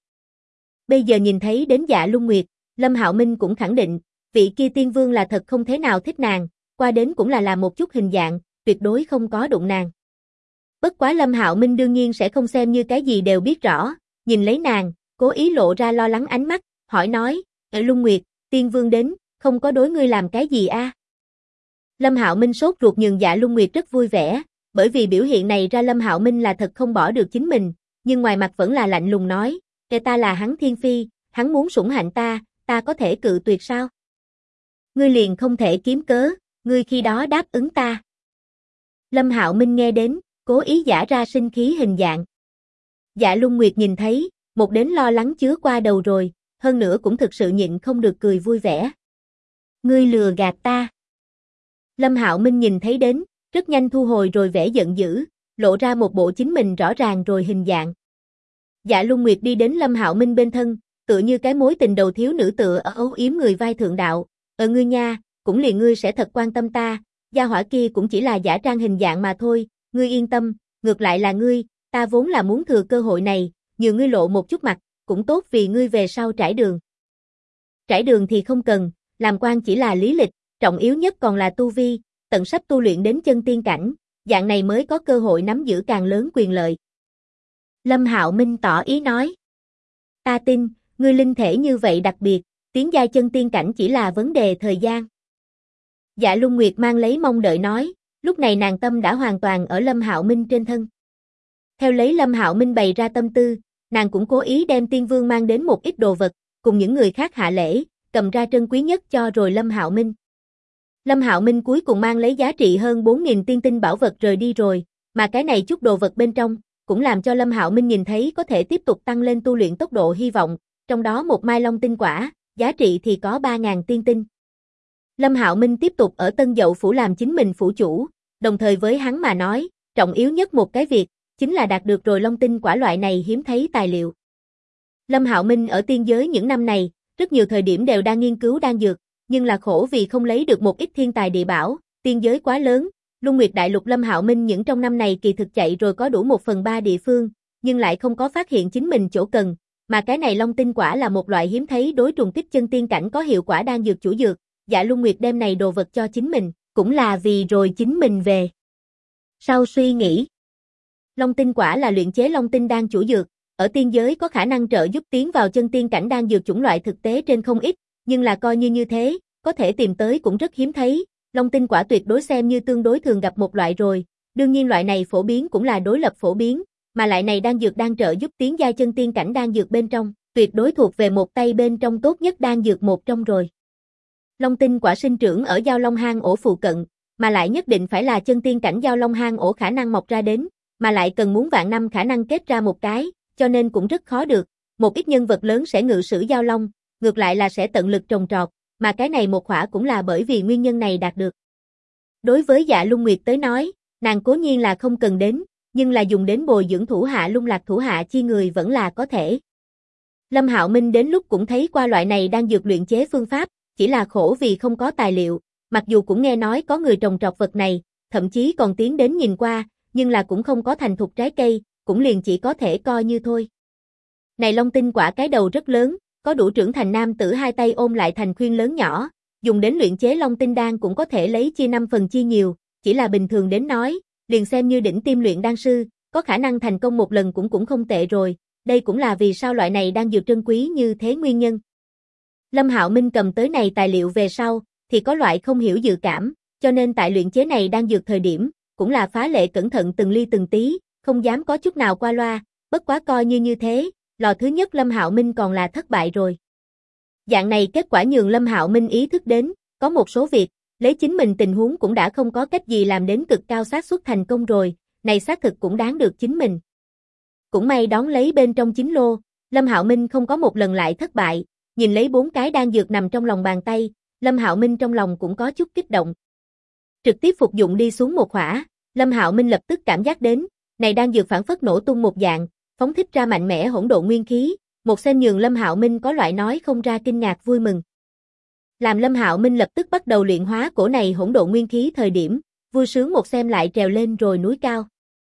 Bây giờ nhìn thấy đến Dạ Luân Nguyệt, Lâm Hạo Minh cũng khẳng định, vị kia tiên vương là thật không thế nào thích nàng, qua đến cũng là làm một chút hình dạng, tuyệt đối không có đụng nàng. Bất quá Lâm Hạo Minh đương nhiên sẽ không xem như cái gì đều biết rõ, nhìn lấy nàng, cố ý lộ ra lo lắng ánh mắt, hỏi nói, Luân Nguyệt, tiên vương đến, không có đối ngươi làm cái gì a? Lâm Hạo Minh sốt ruột nhường Dạ Luân Nguyệt rất vui vẻ, bởi vì biểu hiện này ra Lâm Hạo Minh là thật không bỏ được chính mình, nhưng ngoài mặt vẫn là lạnh lùng nói, ta là hắn Thiên Phi, hắn muốn sủng hạnh ta có thể cự tuyệt sao? Ngươi liền không thể kiếm cớ, ngươi khi đó đáp ứng ta. Lâm Hạo Minh nghe đến, cố ý giả ra sinh khí hình dạng. Dạ Luân Nguyệt nhìn thấy, một đến lo lắng chứa qua đầu rồi, hơn nữa cũng thực sự nhịn không được cười vui vẻ. Ngươi lừa gạt ta. Lâm Hạo Minh nhìn thấy đến, rất nhanh thu hồi rồi vẻ giận dữ, lộ ra một bộ chính mình rõ ràng rồi hình dạng. Dạ Luân Nguyệt đi đến Lâm Hạo Minh bên thân, tựa như cái mối tình đầu thiếu nữ tựa ở âu yếm người vai thượng đạo, ngươi nha, cũng liền ngươi sẽ thật quan tâm ta, gia hỏa kia cũng chỉ là giả trang hình dạng mà thôi, ngươi yên tâm, ngược lại là ngươi, ta vốn là muốn thừa cơ hội này, nhường ngươi lộ một chút mặt, cũng tốt vì ngươi về sau trải đường. Trải đường thì không cần, làm quan chỉ là lý lịch, trọng yếu nhất còn là tu vi, tận sắp tu luyện đến chân tiên cảnh, dạng này mới có cơ hội nắm giữ càng lớn quyền lợi. Lâm Hạo Minh tỏ ý nói, ta tin, ngươi linh thể như vậy đặc biệt, tiến giai chân tiên cảnh chỉ là vấn đề thời gian. Dạ Luân Nguyệt mang lấy mong đợi nói, lúc này nàng tâm đã hoàn toàn ở Lâm Hạo Minh trên thân. Theo lấy Lâm Hạo Minh bày ra tâm tư, nàng cũng cố ý đem Tiên Vương mang đến một ít đồ vật, cùng những người khác hạ lễ, cầm ra trân quý nhất cho rồi Lâm Hạo Minh. Lâm Hạo Minh cuối cùng mang lấy giá trị hơn 4.000 tiên tinh bảo vật rời đi rồi, mà cái này chút đồ vật bên trong, cũng làm cho Lâm Hạo Minh nhìn thấy có thể tiếp tục tăng lên tu luyện tốc độ hy vọng, trong đó một mai long tinh quả, giá trị thì có 3.000 tiên tinh. Lâm Hạo Minh tiếp tục ở Tân Dậu Phủ làm chính mình phủ chủ, đồng thời với hắn mà nói, trọng yếu nhất một cái việc, chính là đạt được rồi long tinh quả loại này hiếm thấy tài liệu. Lâm Hạo Minh ở tiên giới những năm này, rất nhiều thời điểm đều đang nghiên cứu đan dược, nhưng là khổ vì không lấy được một ít thiên tài địa bảo, tiên giới quá lớn, Luân Nguyệt Đại Lục Lâm Hạo Minh những trong năm này kỳ thực chạy rồi có đủ 1/3 địa phương, nhưng lại không có phát hiện chính mình chỗ cần, mà cái này long tinh quả là một loại hiếm thấy đối trùng kích chân tiên cảnh có hiệu quả đan dược chủ dược, Dạ Luân Nguyệt đem này đồ vật cho chính mình, cũng là vì rồi chính mình về. Sau suy nghĩ, long tinh quả là luyện chế long tinh đan chủ dược, ở tiên giới có khả năng trợ giúp tiến vào chân tiên cảnh đan dược chủng loại thực tế trên không ít, nhưng là coi như thế, có thể tìm tới cũng rất hiếm thấy, long tinh quả tuyệt đối xem như tương đối thường gặp một loại rồi, đương nhiên loại này phổ biến cũng là đối lập phổ biến, mà lại này đan dược đang trợ giúp tiến giai chân tiên cảnh đan dược bên trong, tuyệt đối thuộc về một tay bên trong tốt nhất đan dược một trong rồi. Long tinh quả sinh trưởng ở Giao Long hang ổ phụ cận, mà lại nhất định phải là chân tiên cảnh Giao Long hang ổ khả năng mọc ra đến, mà lại cần muốn vạn năm khả năng kết ra một cái, cho nên cũng rất khó được, một ít nhân vật lớn sẽ ngự sử Giao Long, ngược lại là sẽ tận lực trồng trọt, mà cái này một khỏa cũng là bởi vì nguyên nhân này đạt được. Đối với Dạ Luân Nguyệt tới nói, nàng cố nhiên là không cần đến, nhưng là dùng đến bồi dưỡng thủ hạ lung lạc thủ hạ chi người vẫn là có thể. Lâm Hạo Minh đến lúc cũng thấy qua loại này đang dược luyện chế phương pháp, chỉ là khổ vì không có tài liệu, mặc dù cũng nghe nói có người trồng trọt vật này, thậm chí còn tiến đến nhìn qua, nhưng là cũng không có thành thục trái cây, cũng liền chỉ có thể coi như thôi. Này long tinh quả cái đầu rất lớn, có đủ trưởng thành nam tử hai tay ôm lại thành khuyên lớn nhỏ, dùng đến luyện chế long tinh đan cũng có thể lấy chia 5 phần chia nhiều, chỉ là bình thường đến nói, liền xem như đỉnh tiêm luyện đan sư, có khả năng thành công một lần cũng không tệ rồi, đây cũng là vì sao loại này đang dược trân quý như thế nguyên nhân. Lâm Hạo Minh cầm tới này tài liệu về sau, thì có loại không hiểu dự cảm, cho nên tại luyện chế này đang dược thời điểm, cũng là phá lệ cẩn thận từng ly từng tí, không dám có chút nào qua loa, bất quá coi như thế, lò thứ nhất Lâm Hạo Minh còn là thất bại rồi. Dạng này kết quả nhường Lâm Hạo Minh ý thức đến, có một số việc, lấy chính mình tình huống cũng đã không có cách gì làm đến cực cao xác suất thành công rồi, này xác thực cũng đáng được chính mình. Cũng may đón lấy bên trong chính lô, Lâm Hạo Minh không có một lần lại thất bại, nhìn lấy 4 cái đan dược nằm trong lòng bàn tay, Lâm Hạo Minh trong lòng cũng có chút kích động. Trực tiếp phục dụng đi xuống một khỏa, Lâm Hạo Minh lập tức cảm giác đến, này đan dược phản phất nổ tung một dạng, phóng thích ra mạnh mẽ hỗn độn nguyên khí, một xem nhường Lâm Hạo Minh có loại nói không ra kinh ngạc vui mừng. Làm Lâm Hạo Minh lập tức bắt đầu luyện hóa cổ này hỗn độn nguyên khí thời điểm, vui sướng một xem lại trèo lên rồi núi cao.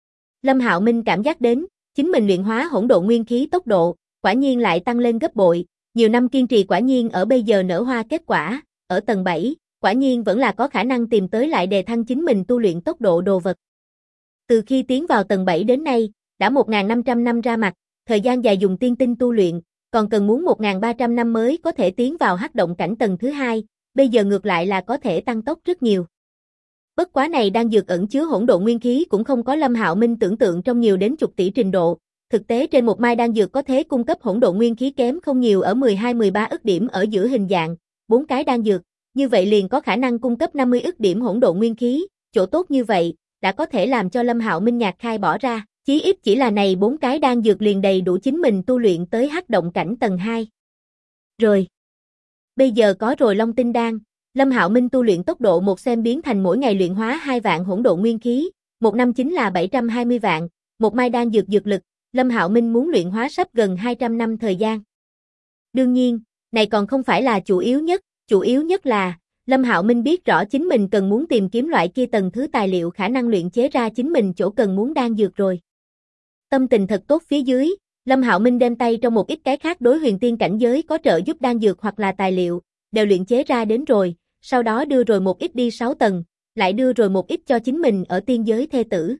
Lâm Hạo Minh cảm giác đến, chính mình luyện hóa hỗn độn nguyên khí tốc độ, quả nhiên lại tăng lên gấp bội, nhiều năm kiên trì quả nhiên ở bây giờ nở hoa kết quả, ở tầng 7, quả nhiên vẫn là có khả năng tìm tới lại đề thăng chính mình tu luyện tốc độ đồ vật. Từ khi tiến vào tầng 7 đến nay, đã 1.500 năm ra mặt, thời gian dài dùng tiên tinh tu luyện, còn cần muốn 1.300 năm mới có thể tiến vào hắc động cảnh tầng thứ 2, bây giờ ngược lại là có thể tăng tốc rất nhiều. Bất quá này đang dược ẩn chứa hỗn độn nguyên khí cũng không có Lâm Hạo Minh tưởng tượng trong nhiều đến chục tỷ trình độ, thực tế trên một mai đan dược có thể cung cấp hỗn độn nguyên khí kém không nhiều ở 12-13 ức điểm ở giữa hình dạng, 4 cái đan dược, như vậy liền có khả năng cung cấp 50 ức điểm hỗn độn nguyên khí, chỗ tốt như vậy, đã có thể làm cho Lâm Hạo Minh nhạc khai bỏ ra, chí ít chỉ là này 4 cái đan dược liền đầy đủ chính mình tu luyện tới hắc động cảnh tầng 2. Rồi, bây giờ có rồi Long Tinh đan, Lâm Hạo Minh tu luyện tốc độ một xem biến thành mỗi ngày luyện hóa 2 vạn hỗn độn nguyên khí, một năm chính là 720 vạn, một mai đan dược dược lực, Lâm Hạo Minh muốn luyện hóa sắp gần 200 năm thời gian. Đương nhiên, này còn không phải là chủ yếu nhất là, Lâm Hạo Minh biết rõ chính mình cần muốn tìm kiếm loại kia tầng thứ tài liệu khả năng luyện chế ra chính mình chỗ cần muốn đan dược rồi. Tâm tình thật tốt phía dưới, Lâm Hạo Minh đem tay trong một ít cái khác đối huyền tiên cảnh giới có trợ giúp đan dược hoặc là tài liệu, đều luyện chế ra đến rồi, sau đó đưa rồi một ít đi 6 tầng, lại đưa rồi một ít cho chính mình ở tiên giới thê tử.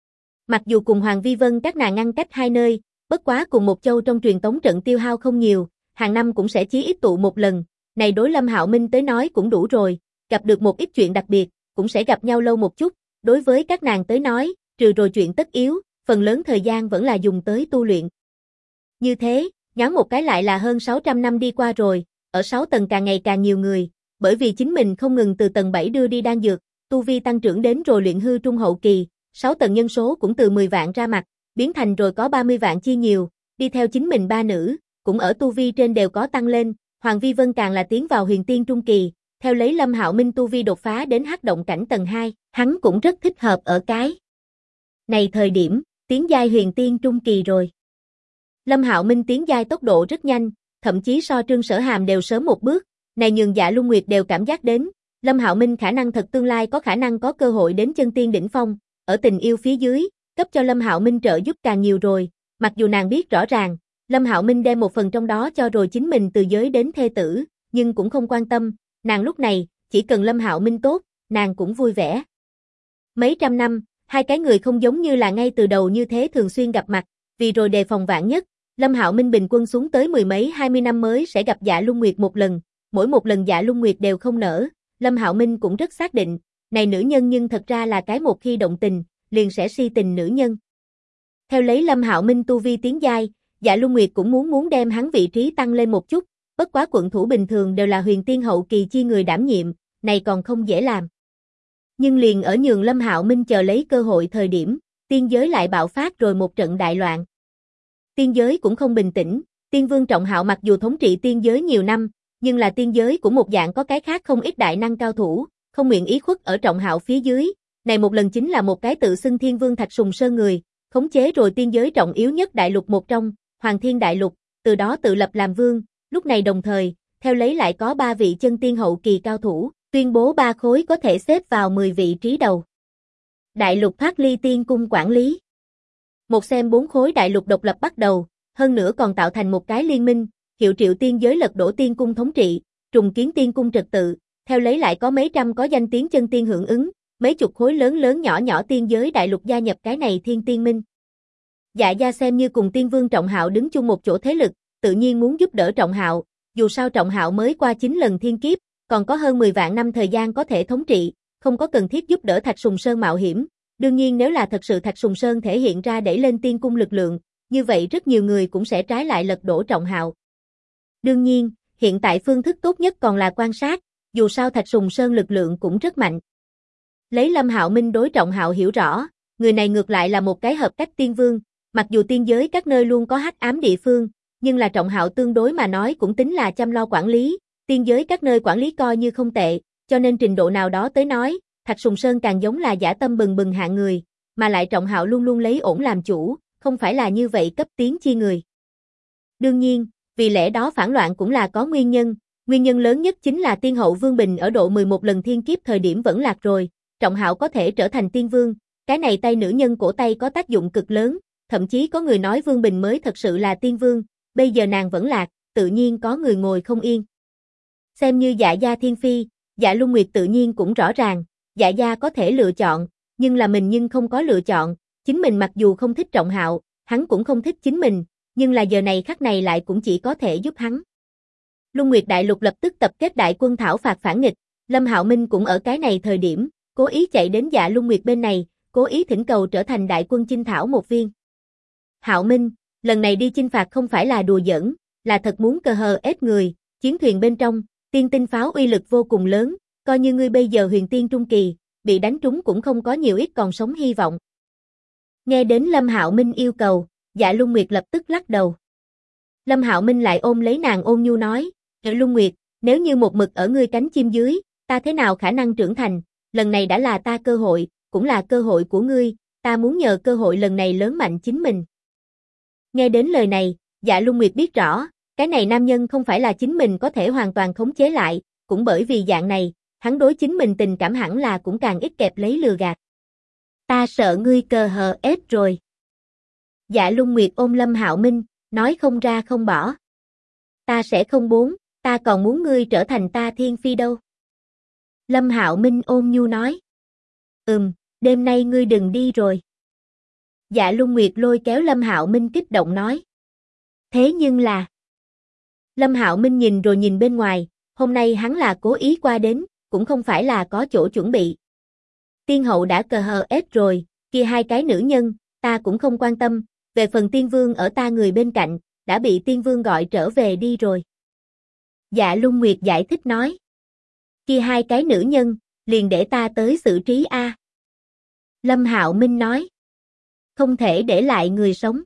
Mặc dù cùng Hoàng Vi Vân các nàng ngăn cách hai nơi, bất quá cùng một châu trong truyền tống trận tiêu hao không nhiều, hàng năm cũng sẽ chí ít tụ một lần, này đối Lâm Hạo Minh tới nói cũng đủ rồi, gặp được một ít chuyện đặc biệt, cũng sẽ gặp nhau lâu một chút, đối với các nàng tới nói, trừ rồi chuyện tất yếu, phần lớn thời gian vẫn là dùng tới tu luyện. Như thế, nhoáng một cái lại là hơn 600 năm đi qua rồi, ở 6 tầng càng ngày càng nhiều người, bởi vì chính mình không ngừng từ tầng 7 đưa đi đan dược, tu vi tăng trưởng đến rồi luyện hư trung hậu kỳ, 6 tầng nhân số cũng từ 10 vạn ra mặt, biến thành rồi có 30 vạn chi nhiều, đi theo chính mình ba nữ, cũng ở tu vi trên đều có tăng lên, Hoàng Vi Vân càng là tiến vào huyền tiên trung kỳ, theo lấy Lâm Hạo Minh tu vi đột phá đến hắc động cảnh tầng 2, hắn cũng rất thích hợp ở cái này thời điểm, tiến giai huyền tiên trung kỳ rồi. Lâm Hạo Minh tiến giai tốc độ rất nhanh, thậm chí so Trương Sở Hàm đều sớm một bước, này nhường Dạ Luân Nguyệt đều cảm giác đến, Lâm Hạo Minh khả năng thật tương lai có khả năng có cơ hội đến chân tiên đỉnh phong, ở tình yêu phía dưới, cấp cho Lâm Hạo Minh trợ giúp càng nhiều rồi, mặc dù nàng biết rõ ràng, Lâm Hạo Minh đem một phần trong đó cho rồi chính mình từ giới đến thê tử, nhưng cũng không quan tâm, nàng lúc này, chỉ cần Lâm Hạo Minh tốt, nàng cũng vui vẻ. Mấy trăm năm, hai cái người không giống như là ngay từ đầu như thế thường xuyên gặp mặt, vì rồi đề phòng vạn nhất, Lâm Hạo Minh bình quân xuống tới 10 mấy 20 năm mới sẽ gặp Dạ Luân Nguyệt một lần, mỗi một lần Dạ Luân Nguyệt đều không nỡ, Lâm Hạo Minh cũng rất xác định, này nữ nhân nhưng thật ra là cái một khi động tình, liền sẽ si tình nữ nhân. Theo lấy Lâm Hạo Minh tu vi tiến giai, Dạ Luân Nguyệt cũng muốn đem hắn vị trí tăng lên một chút, bất quá quận thủ bình thường đều là huyền tiên hậu kỳ chi người đảm nhiệm, này còn không dễ làm. Nhưng liền ở nhường Lâm Hạo Minh chờ lấy cơ hội thời điểm, tiên giới lại bạo phát rồi một trận đại loạn. Tiên giới cũng không bình tĩnh, Tiên Vương Trọng Hạo mặc dù thống trị tiên giới nhiều năm, nhưng là tiên giới cũng một dạng có cái khác không ít đại năng cao thủ, không nguyện ý khuất ở Trọng Hạo phía dưới. Này một lần chính là một cái tự xưng Thiên Vương Thạch Sùng Sơn người, khống chế rồi tiên giới trọng yếu nhất đại lục một trong, Hoàng Thiên Đại Lục, từ đó tự lập làm vương, lúc này đồng thời, theo lấy lại có 3 vị chân tiên hậu kỳ cao thủ, tuyên bố 3 khối có thể xếp vào 10 vị trí đầu. Đại lục thoát ly tiên cung quản lý. Một xem 4 khối đại lục độc lập bắt đầu, hơn nữa còn tạo thành một cái liên minh, hiệu triệu tiên giới lật đổ tiên cung thống trị, trùng kiến tiên cung trật tự, theo lấy lại có mấy trăm có danh tiếng chân tiên hưởng ứng, mấy chục khối lớn lớn nhỏ nhỏ tiên giới đại lục gia nhập cái này thiên tiên minh. Dạ gia xem như cùng Tiên Vương Trọng Hạo đứng chung một chỗ thế lực, tự nhiên muốn giúp đỡ Trọng Hạo, dù sao Trọng Hạo mới qua 9 lần thiên kiếp, còn có hơn 10 vạn năm thời gian có thể thống trị, không có cần thiết giúp đỡ Thạch Sùng Sơn mạo hiểm. Đương nhiên nếu là thật sự Thạch Sùng Sơn thể hiện ra đẩy lên tiên cung lực lượng, như vậy rất nhiều người cũng sẽ trái lại lật đổ Trọng Hạo. Đương nhiên, hiện tại phương thức tốt nhất còn là quan sát, dù sao Thạch Sùng Sơn lực lượng cũng rất mạnh. Lấy Lâm Hạo Minh đối Trọng Hạo hiểu rõ, người này ngược lại là một cái hợp cách tiên vương, mặc dù tiên giới các nơi luôn có hắc ám địa phương, nhưng là Trọng Hạo tương đối mà nói cũng tính là chăm lo quản lý, tiên giới các nơi quản lý coi như không tệ, cho nên trình độ nào đó tới nói, Thạch Sùng Sơn càng giống là dã tâm bừng bừng hạng người, mà lại Trọng Hạo luôn luôn lấy ổn làm chủ, không phải là như vậy cấp tiến chi người. Đương nhiên, vì lẽ đó phản loạn cũng là có nguyên nhân lớn nhất chính là tiên hậu Vương Bình ở độ 11 lần thiên kiếp thời điểm vẫn lạc rồi, Trọng Hạo có thể trở thành tiên vương, cái này tay nữ nhân cổ tay có tác dụng cực lớn, thậm chí có người nói Vương Bình mới thật sự là tiên vương, bây giờ nàng vẫn lạc, tự nhiên có người ngồi không yên. Xem như Dạ gia thiên phi, Dạ Luân Nguyệt tự nhiên cũng rõ ràng, Dạ gia có thể lựa chọn, nhưng là mình nhưng không có lựa chọn, chính mình mặc dù không thích Trọng Hạo, hắn cũng không thích chính mình, nhưng là giờ này khắc này lại cũng chỉ có thể giúp hắn. Luân Nguyệt Đại Lục lập tức tập kết đại quân thảo phạt phản nghịch, Lâm Hạo Minh cũng ở cái này thời điểm, cố ý chạy đến Dạ Luân Nguyệt bên này, cố ý thỉnh cầu trở thành đại quân chinh thảo một viên. Hạo Minh, lần này đi chinh phạt không phải là đùa giỡn, là thật muốn cờ hờ ép người, chiến thuyền bên trong, tiên tinh pháo uy lực vô cùng lớn, coi như ngươi bây giờ huyền tiên trung kỳ, bị đánh trúng cũng không có nhiều ít còn sống hy vọng. Nghe đến Lâm Hạo Minh yêu cầu, Dạ Luân Nguyệt lập tức lắc đầu. Lâm Hạo Minh lại ôm lấy nàng ôn nhu nói, Luân Nguyệt, nếu như một mực ở ngươi cánh chim dưới, ta thế nào khả năng trưởng thành, lần này đã là ta cơ hội, cũng là cơ hội của ngươi, ta muốn nhờ cơ hội lần này lớn mạnh chính mình. Nghe đến lời này, Dạ Luân Nguyệt biết rõ, cái này nam nhân không phải là chính mình có thể hoàn toàn khống chế lại, cũng bởi vì dạng này, hắn đối chính mình tình cảm hẳn là cũng càng ít kẹp lấy lừa gạt. Ta sợ ngươi cờ hờ ép rồi. Dạ Luân Nguyệt ôm Lâm Hạo Minh, nói không ra không bỏ. Ta sẽ không muốn, ta còn muốn ngươi trở thành ta thiên phi đâu. Lâm Hạo Minh ôn nhu nói. Đêm nay ngươi đừng đi rồi. Dạ Luân Nguyệt lôi kéo Lâm Hạo Minh kích động nói. Thế nhưng là... Lâm Hạo Minh nhìn rồi nhìn bên ngoài, hôm nay hắn là cố ý qua đến, cũng không phải là có chỗ chuẩn bị. Tiên hậu đã cờ hờ ép rồi, kia hai cái nữ nhân, ta cũng không quan tâm, về phần Tiên Vương ở ta người bên cạnh, đã bị Tiên Vương gọi trở về đi rồi. Dạ Lung Nguyệt giải thích nói. Kia hai cái nữ nhân, liền để ta tới xử trí a. Lâm Hạo Minh nói. Không thể để lại người sống.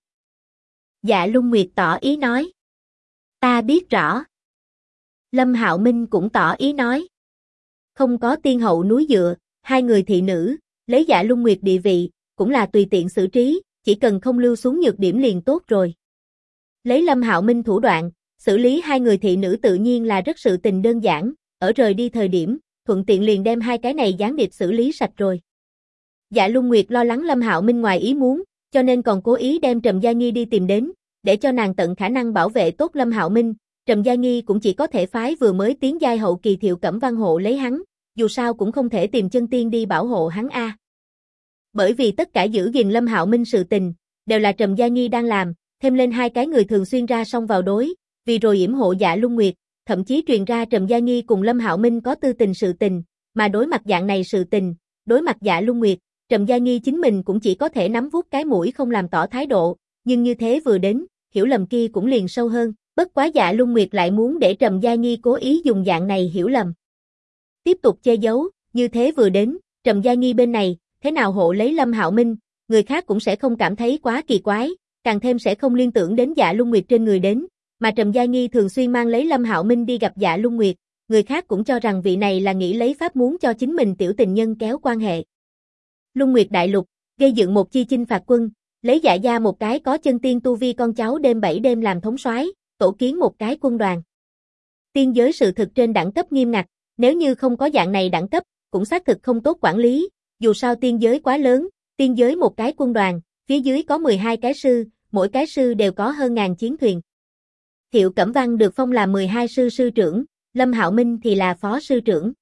Dạ Lung Nguyệt tỏ ý nói. Ta biết rõ. Lâm Hạo Minh cũng tỏ ý nói. Không có tiên hậu núi dựa, hai người thị nữ, lấy Dạ Lung Nguyệt địa vị, cũng là tùy tiện xử trí, chỉ cần không lưu xuống nhược điểm liền tốt rồi. Lấy Lâm Hạo Minh thủ đoạn, xử lý hai người thị nữ tự nhiên là rất sự tình đơn giản, ở rời đi thời điểm, thuận tiện liền đem hai cái này gián điệp xử lý sạch rồi. Dạ Lung Nguyệt lo lắng Lâm Hạo Minh ngoài ý muốn, cho nên còn cố ý đem Trầm Gia Nghi đi tìm đến, để cho nàng tận khả năng bảo vệ tốt Lâm Hạo Minh. Trầm Gia Nghi cũng chỉ có thể phái vừa mới tiến giai hậu kỳ Thiệu Cẩm Văn hộ lấy hắn, dù sao cũng không thể tìm chân tiên đi bảo hộ hắn a. Bởi vì tất cả giữ gìn Lâm Hạo Minh sự tình, đều là Trầm Gia Nghi đang làm, thêm lên hai cái người thường xuyên ra song vào đối, vì rồi yểm hộ Dạ Lung Nguyệt, thậm chí truyền ra Trầm Gia Nghi cùng Lâm Hạo Minh có tư tình sự tình, mà đối mặt dạng này sự tình, đối mặt Dạ Lung Nguyệt, Trầm Gia Nghi chính mình cũng chỉ có thể nắm vuốt cái mũi không làm tỏ thái độ, nhưng như thế vừa đến, hiểu lầm kia cũng liền sâu hơn, bất quá Dạ Lung Nguyệt lại muốn để Trầm Gia Nghi cố ý dùng dạng này hiểu lầm. Tiếp tục che giấu, như thế vừa đến, Trầm Gia Nghi bên này, thế nào hộ lấy Lâm Hạo Minh, người khác cũng sẽ không cảm thấy quá kỳ quái, càng thêm sẽ không liên tưởng đến Dạ Lung Nguyệt trên người đến, mà Trầm Gia Nghi thường xuyên mang lấy Lâm Hạo Minh đi gặp Dạ Lung Nguyệt, người khác cũng cho rằng vị này là nghĩ lấy pháp muốn cho chính mình tiểu tình nhân kéo quan hệ. Lung Nguyệt đại lục, gây dựng một chi chinh phạt quân, lấy Dạ gia một cái có chân tiên tu vi con cháu đêm 7 đêm làm thống soái, tổ kiến một cái quân đoàn. Tiên giới sự thực trên đẳng cấp nghiêm ngặt, nếu như không có dạng này đẳng cấp, cũng xác thực không tốt quản lý, dù sao tiên giới quá lớn, tiên giới một cái quân đoàn, phía dưới có 12 cái sư, mỗi cái sư đều có hơn ngàn chiến thuyền. Thiệu Cẩm Văn được phong là 12 sư sư trưởng, Lâm Hạo Minh thì là phó sư trưởng.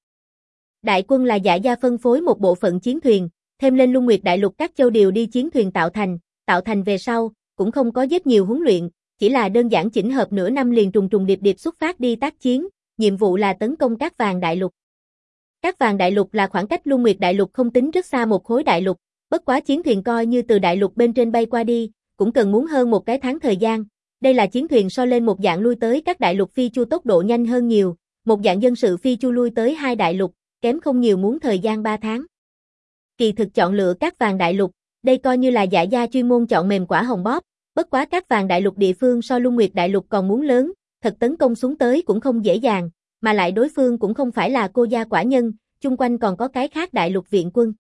Đại quân là Dạ gia phân phối một bộ phận chiến thuyền, thêm lên Lung Nguyệt đại lục các châu điều đi chiến thuyền tạo thành về sau, cũng không có rất nhiều huấn luyện, chỉ là đơn giản chỉnh hợp nửa năm liền trùng trùng điệp điệp xuất phát đi tác chiến, nhiệm vụ là tấn công Cát Vàng đại lục. Cát Vàng đại lục là khoảng cách Lung Nguyệt đại lục không tính rất xa một khối đại lục, bất quá chiến thuyền coi như từ đại lục bên trên bay qua đi, cũng cần muốn hơn một cái tháng thời gian. Đây là chiến thuyền so lên một dạng lui tới các đại lục phi chu tốc độ nhanh hơn nhiều, một dạng dân sự phi chu lui tới hai đại lục, kém không nhiều muốn thời gian 3 tháng. Kỳ thực chọn lựa Cát Vàng đại lục, đây coi như là Dạ gia chuyên môn chọn mềm quả hồng bóp, bất quá Cát Vàng đại lục địa phương so Lung Nguyệt đại lục còn muốn lớn, thật tấn công xuống tới cũng không dễ dàng, mà lại đối phương cũng không phải là cô gia quả nhân, chung quanh còn có cái khác đại lục viện quân.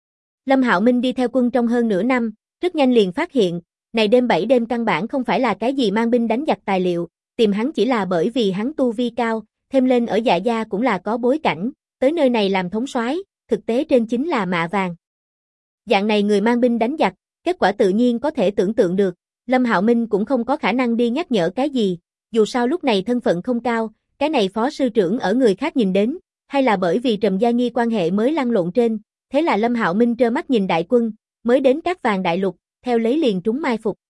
Lâm Hạo Minh đi theo quân trong hơn nửa năm, rất nhanh liền phát hiện, này đêm 7 đêm căn bản không phải là cái gì mang binh đánh giặc tài liệu, tìm hắn chỉ là bởi vì hắn tu vi cao, thêm lên ở Dạ gia cũng là có bối cảnh, tới nơi này làm thống soái, thực tế trên chính là mạ vàng. Dạng này người mang binh đánh giặc, kết quả tự nhiên có thể tưởng tượng được, Lâm Hạo Minh cũng không có khả năng đi nhắc nhở cái gì, dù sao lúc này thân phận không cao, cái này phó sư trưởng ở người khác nhìn đến, hay là bởi vì Trầm Gia Nghi quan hệ mới lăn lộn trên, thế là Lâm Hạo Minh trơ mắt nhìn đại quân, mới đến Cát Vàng đại lục, theo lấy liền trúng mai phục.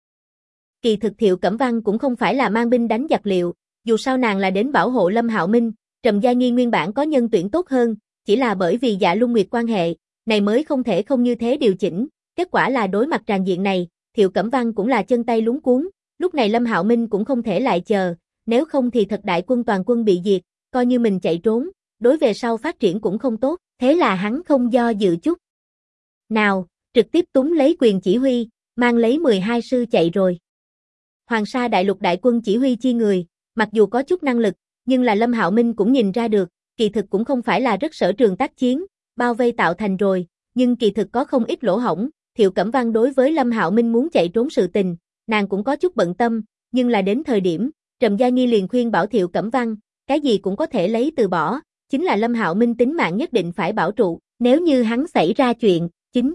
Kỳ thực Thiệu Cẩm Văn cũng không phải là mang binh đánh giặc liệu, dù sao nàng là đến bảo hộ Lâm Hạo Minh, Trầm Gia Nghi nguyên bản có nhân tuyển tốt hơn, chỉ là bởi vì Dạ Lung Nguyệt quan hệ, này mới không thể không như thế điều chỉnh, kết quả là đối mặt tràn diện này, Thiệu Cẩm Văn cũng là chân tay luống cuống, lúc này Lâm Hạo Minh cũng không thể lại chờ, nếu không thì thật đại quân toàn quân bị diệt, coi như mình chạy trốn, đối về sau phát triển cũng không tốt, thế là hắn không do dự chút. Nào, trực tiếp túng lấy quyền chỉ huy, mang lấy 12 sư chạy rồi. Hoàng Sa đại lục đại quân chỉ huy chi người, mặc dù có chút năng lực, nhưng là Lâm Hạo Minh cũng nhìn ra được, kỳ thực cũng không phải là rất sở trường tác chiến, bao vây tạo thành rồi, nhưng kỳ thực có không ít lỗ hổng, Thiệu Cẩm Văn đối với Lâm Hạo Minh muốn chạy trốn sự tình, nàng cũng có chút bận tâm, nhưng là đến thời điểm, Trầm Gia Nghi liền khuyên bảo Thiệu Cẩm Văn, cái gì cũng có thể lấy từ bỏ, chính là Lâm Hạo Minh tính mạng nhất định phải bảo trụ, nếu như hắn xảy ra chuyện, chính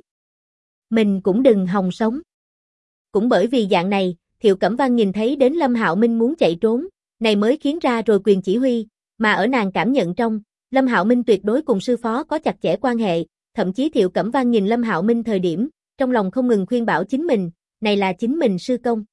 mình cũng đừng hòng sống. Cũng bởi vì dạng này, Thiệu Cẩm Văn nhìn thấy đến Lâm Hạo Minh muốn chạy trốn, này mới khiến ra rồi quyền chỉ huy, mà ở nàng cảm nhận trong, Lâm Hạo Minh tuyệt đối cùng sư phó có chặt chẽ quan hệ, thậm chí Thiệu Cẩm Văn nhìn Lâm Hạo Minh thời điểm, trong lòng không ngừng khuyên bảo chính mình, này là chính mình sư công.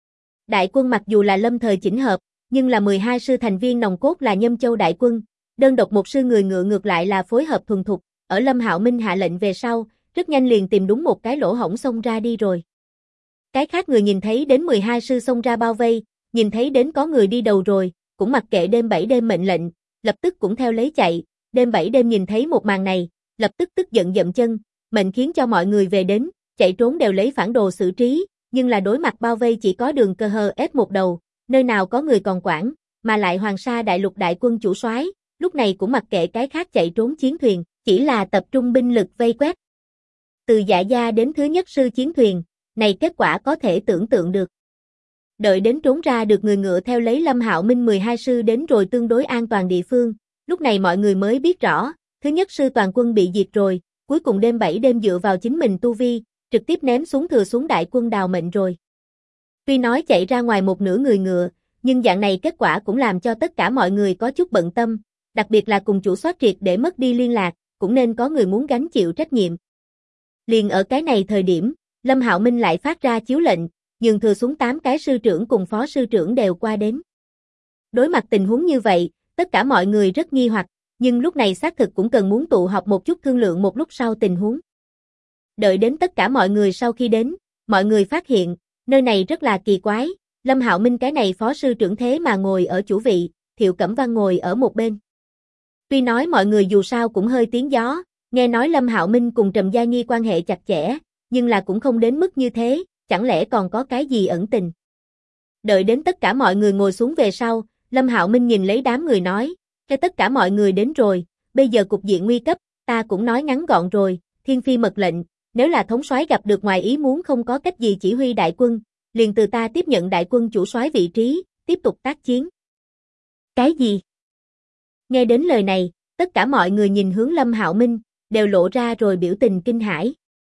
Đại quân mặc dù là lâm thời chỉnh hợp, nhưng là 12 sư thành viên nòng cốt là Nhâm Châu đại quân, đơn độc một sư người ngựa ngược lại là phối hợp thuần thục, ở Lâm Hạo Minh hạ lệnh về sau, rất nhanh liền tìm đúng một cái lỗ hổng xông ra đi rồi. Cái khác người nhìn thấy đến 12 sư xông ra bao vây, nhìn thấy đến có người đi đầu rồi, cũng mặc kệ đêm 7 đêm mệnh lệnh, lập tức cũng theo lấy chạy. Đêm 7 đêm nhìn thấy một màn này, lập tức tức giận dậm chân, mệnh khiến cho mọi người về đến, chạy trốn đều lấy phản đồ xử trí, nhưng là đối mặt bao vây chỉ có Đường Cơ Hờ ép một đầu, nơi nào có người còn quản, mà lại Hoàng Sa đại lục đại quân chủ soái, lúc này cũng mặc kệ cái khác chạy trốn chiến thuyền, chỉ là tập trung binh lực vây quét. Từ Dạ Gia đến thứ nhất sư chiến thuyền, này kết quả có thể tưởng tượng được. Đợi đến trốn ra được người ngựa theo lấy Lâm Hạo Minh 12 sư đến rồi tương đối an toàn địa phương, lúc này mọi người mới biết rõ, thứ nhất sư toàn quân bị diệt rồi, cuối cùng đêm 7 đêm dựa vào chính mình tu vi, trực tiếp ném xuống thừa xuống đại quân đào mệnh rồi. Tuy nói chạy ra ngoài một nửa người ngựa, nhưng dạng này kết quả cũng làm cho tất cả mọi người có chút bận tâm, đặc biệt là cùng chủ soát triệt để mất đi liên lạc, cũng nên có người muốn gánh chịu trách nhiệm. Liền ở cái này thời điểm, Lâm Hạo Minh lại phát ra chiếu lệnh, nhường thừa xuống 8 cái sư trưởng cùng phó sư trưởng đều qua đến. Đối mặt tình huống như vậy, tất cả mọi người rất nghi hoặc, nhưng lúc này xác thực cũng cần muốn tụ họp một chút thương lượng một lúc sau tình huống. Đợi đến tất cả mọi người sau khi đến, mọi người phát hiện, nơi này rất là kỳ quái, Lâm Hạo Minh cái này phó sư trưởng thế mà ngồi ở chủ vị, Thiệu Cẩm Văn ngồi ở một bên. Tuy nói mọi người dù sao cũng hơi tiếng gió, nghe nói Lâm Hạo Minh cùng Trầm Gia Nghi quan hệ chặt chẽ, nhưng là cũng không đến mức như thế, chẳng lẽ còn có cái gì ẩn tình. Đợi đến tất cả mọi người ngồi xuống về sau, Lâm Hạo Minh nhìn lấy đám người nói, "Cái tất cả mọi người đến rồi, bây giờ cục diện nguy cấp, ta cũng nói ngắn gọn rồi, Thiên Phi mật lệnh, nếu là thống soái gặp được ngoài ý muốn không có cách gì chỉ huy đại quân, liền từ ta tiếp nhận đại quân chủ soái vị trí, tiếp tục tác chiến." Cái gì? Nghe đến lời này, tất cả mọi người nhìn hướng Lâm Hạo Minh, đều lộ ra rồi biểu tình kinh hãi.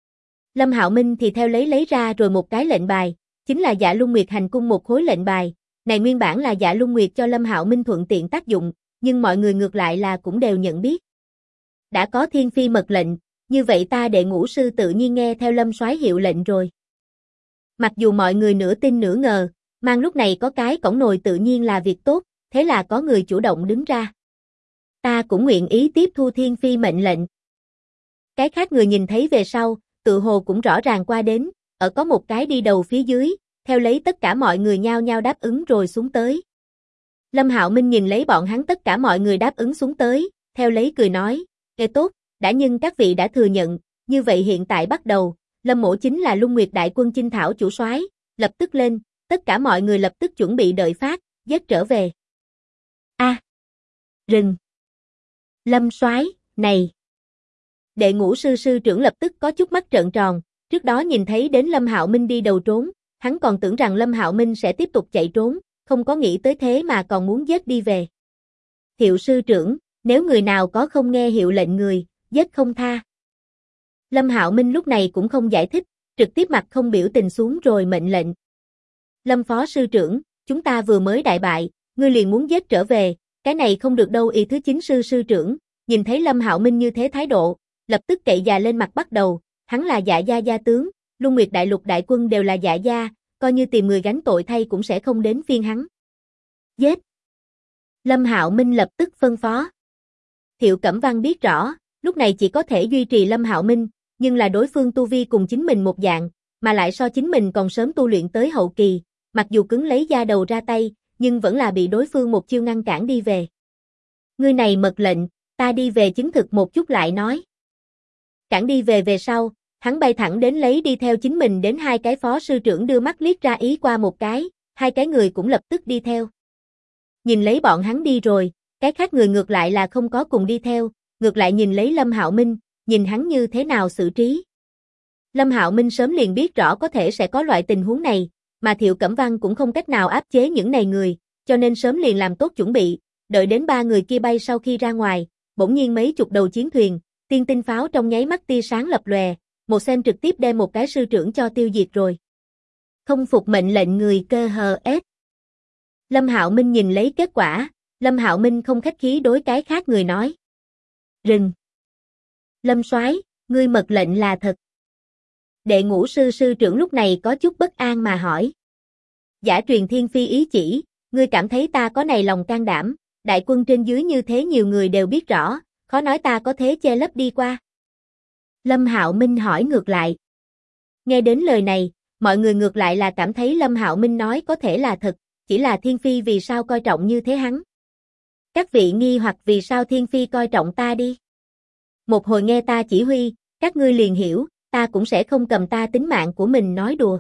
Lâm Hạo Minh thì theo lấy ra rồi một cái lệnh bài, chính là Dạ Luân Nguyệt hành cung một khối lệnh bài, này nguyên bản là Dạ Luân Nguyệt cho Lâm Hạo Minh thuận tiện tác dụng, nhưng mọi người ngược lại là cũng đều nhận biết. Đã có Thiên Phi mật lệnh, như vậy ta đệ ngũ sư tự nhiên nghe theo Lâm soái hiệu lệnh rồi. Mặc dù mọi người nửa tin nửa ngờ, mang lúc này có cái cổng nồi tự nhiên là việc tốt, thế là có người chủ động đứng ra. Ta cũng nguyện ý tiếp thu Thiên Phi mệnh lệnh. Cái khác người nhìn thấy về sau, tự hồ cũng rõ ràng qua đến, ở có một cái đi đầu phía dưới, theo lấy tất cả mọi người nhao nhao đáp ứng rồi xuống tới. Lâm Hạo Minh nhìn lấy bọn hắn tất cả mọi người đáp ứng xuống tới, theo lấy cười nói, "Nghe tốt, đã nhưng các vị đã thừa nhận, như vậy hiện tại bắt đầu, Lâm mỗ chính là Luân Nguyệt đại quân chinh thảo chủ soái, lập tức lên." Tất cả mọi người lập tức chuẩn bị đợi phát, dết trở về. Rừng. Lâm soái, này. Đệ ngũ sư sư trưởng lập tức có chút mắt trợn tròn, trước đó nhìn thấy đến Lâm Hạo Minh đi đầu trốn, hắn còn tưởng rằng Lâm Hạo Minh sẽ tiếp tục chạy trốn, không có nghĩ tới thế mà còn muốn giết đi về. Thiệu sư trưởng, nếu người nào có không nghe hiệu lệnh người, giết không tha. Lâm Hạo Minh lúc này cũng không giải thích, trực tiếp mặt không biểu tình xuống rồi mệnh lệnh. Lâm phó sư trưởng, chúng ta vừa mới đại bại, ngươi liền muốn giết trở về, cái này không được đâu. Y thứ 9 sư sư trưởng, nhìn thấy Lâm Hạo Minh như thế thái độ, lập tức cậy già lên mặt bắt đầu, hắn là Dạ gia gia tướng, Luân Nguyệt đại lục đại quân đều là Dạ gia, coi như tìm người gánh tội thay cũng sẽ không đến phiên hắn. Giết! Lâm Hạo Minh lập tức phân phó. Thiệu Cẩm Văn biết rõ, lúc này chỉ có thể duy trì Lâm Hạo Minh, nhưng là đối phương tu vi cùng chính mình một dạng, mà lại so chính mình còn sớm tu luyện tới hậu kỳ, mặc dù cứng lấy da đầu ra tay, nhưng vẫn là bị đối phương một chiêu ngăn cản đi về. Ngươi này mật lệnh, ta đi về chứng thực một chút lại nói. Cản đi về sau, hắn bay thẳng đến lấy đi theo chính mình đến hai cái phó sư trưởng đưa mắt liếc ra ý qua một cái, hai cái người cũng lập tức đi theo. Nhìn lấy bọn hắn đi rồi, cái khác người ngược lại là không có cùng đi theo, ngược lại nhìn lấy Lâm Hạo Minh, nhìn hắn như thế nào xử trí. Lâm Hạo Minh sớm liền biết rõ có thể sẽ có loại tình huống này, mà Thiệu Cẩm Văn cũng không cách nào áp chế những này người, cho nên sớm liền làm tốt chuẩn bị, đợi đến ba người kia bay sau khi ra ngoài, bỗng nhiên mấy chục đầu chiến thuyền, tiên tinh pháo trong nháy mắt tia sáng lập lòe, một xem trực tiếp đem một cái sư trưởng cho tiêu diệt rồi. Không phục mệnh lệnh người cơ hờ ết. Lâm Hạo Minh nhìn lấy kết quả, Lâm Hạo Minh không khách khí đối cái khác người nói. Rừng. Lâm soái, ngươi mật lệnh là thật. Đệ ngũ sư sư trưởng lúc này có chút bất an mà hỏi. Giả truyền Thiên Phi ý chỉ, ngươi cảm thấy ta có này lòng can đảm, đại quân trên dưới như thế nhiều người đều biết rõ, khó nói ta có thế che lấp đi qua. Lâm Hạo Minh hỏi ngược lại. Nghe đến lời này, mọi người ngược lại là cảm thấy Lâm Hạo Minh nói có thể là thật, chỉ là Thiên Phi vì sao coi trọng như thế hắn. Các vị nghi hoặc vì sao Thiên Phi coi trọng ta đi. Một hồi nghe ta chỉ huy, các ngươi liền hiểu, ta cũng sẽ không cầm ta tính mạng của mình nói đùa.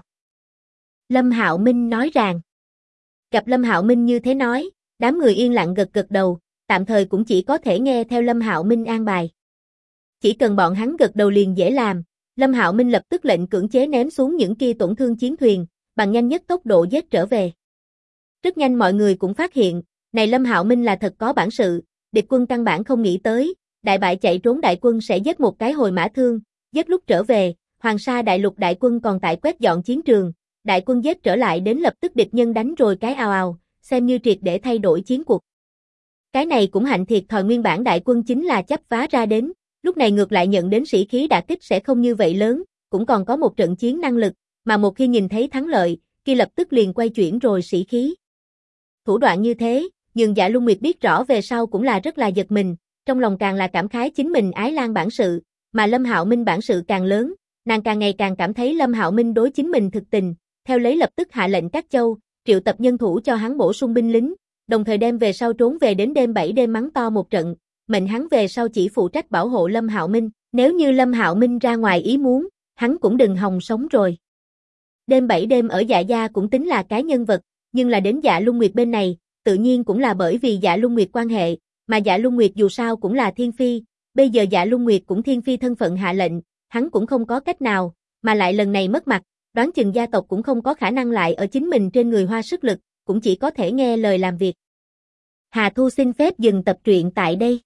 Lâm Hạo Minh nói rằng. Gặp Lâm Hạo Minh như thế nói, đám người yên lặng gật gật đầu, tạm thời cũng chỉ có thể nghe theo Lâm Hạo Minh an bài. Chỉ cần bọn hắn gật đầu liền dễ làm, Lâm Hạo Minh lập tức lệnh cưỡng chế ném xuống những kia tổn thương chiến thuyền, bằng nhanh nhất tốc độ giết trở về. Rất nhanh mọi người cũng phát hiện, này Lâm Hạo Minh là thật có bản sự, địch quân căn bản không nghĩ tới, đại bại chạy trốn đại quân sẽ giết một cái hồi mã thương, giết lúc trở về, Hoàng Sa đại lục đại quân còn tại quét dọn chiến trường, đại quân giết trở lại đến lập tức địch nhân đánh rồi cái ào ào, xem như triệt để thay đổi chiến cuộc. Cái này cũng hạnh thiệt thòi nguyên bản đại quân chính là chấp vá ra đến, lúc này ngược lại nhận đến sĩ khí đả kích sẽ không như vậy lớn, cũng còn có một trận chiến năng lực, mà một khi nhìn thấy thắng lợi, kia lập tức liền quay chuyển rồi sĩ khí. Thủ đoạn như thế, nhưng Dạ Luân Nguyệt biết rõ về sau cũng là rất là giật mình, trong lòng càng là cảm khái chính mình ái lan bản sự, mà Lâm Hạo Minh bản sự càng lớn, nàng càng ngày càng cảm thấy Lâm Hạo Minh đối chính mình thực tình, theo lấy lập tức hạ lệnh các châu, triệu tập nhân thủ cho hắn bổ sung binh lính, đồng thời đem về sau trốn về đến đêm 7 đêm mắng to một trận, mệnh hắn về sau chỉ phụ trách bảo hộ Lâm Hạo Minh, nếu như Lâm Hạo Minh ra ngoài ý muốn, hắn cũng đừng hòng sống rồi. Đêm 7 đêm ở Dạ gia cũng tính là cái nhân vật, nhưng là đến Dạ Luân Nguyệt bên này, tự nhiên cũng là bởi vì Dạ Luân Nguyệt quan hệ, mà Dạ Luân Nguyệt dù sao cũng là Thiên Phi, bây giờ Dạ Luân Nguyệt cũng Thiên Phi thân phận hạ lệnh, hắn cũng không có cách nào, mà lại lần này mất mặt, đoán chừng gia tộc cũng không có khả năng lại ở chính mình trên người hoa sức lực, cũng chỉ có thể nghe lời làm việc. Hà Thu xin phép dừng tập truyện tại đây.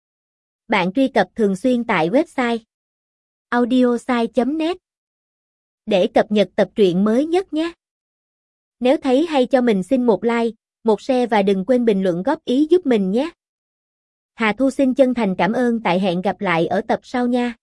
Bạn truy cập thường xuyên tại website audiosai.net để cập nhật tập truyện mới nhất nhé. Nếu thấy hay cho mình xin một like, một share và đừng quên bình luận góp ý giúp mình nhé. Hà Thu xin chân thành cảm ơn, tại hẹn gặp lại ở tập sau nha.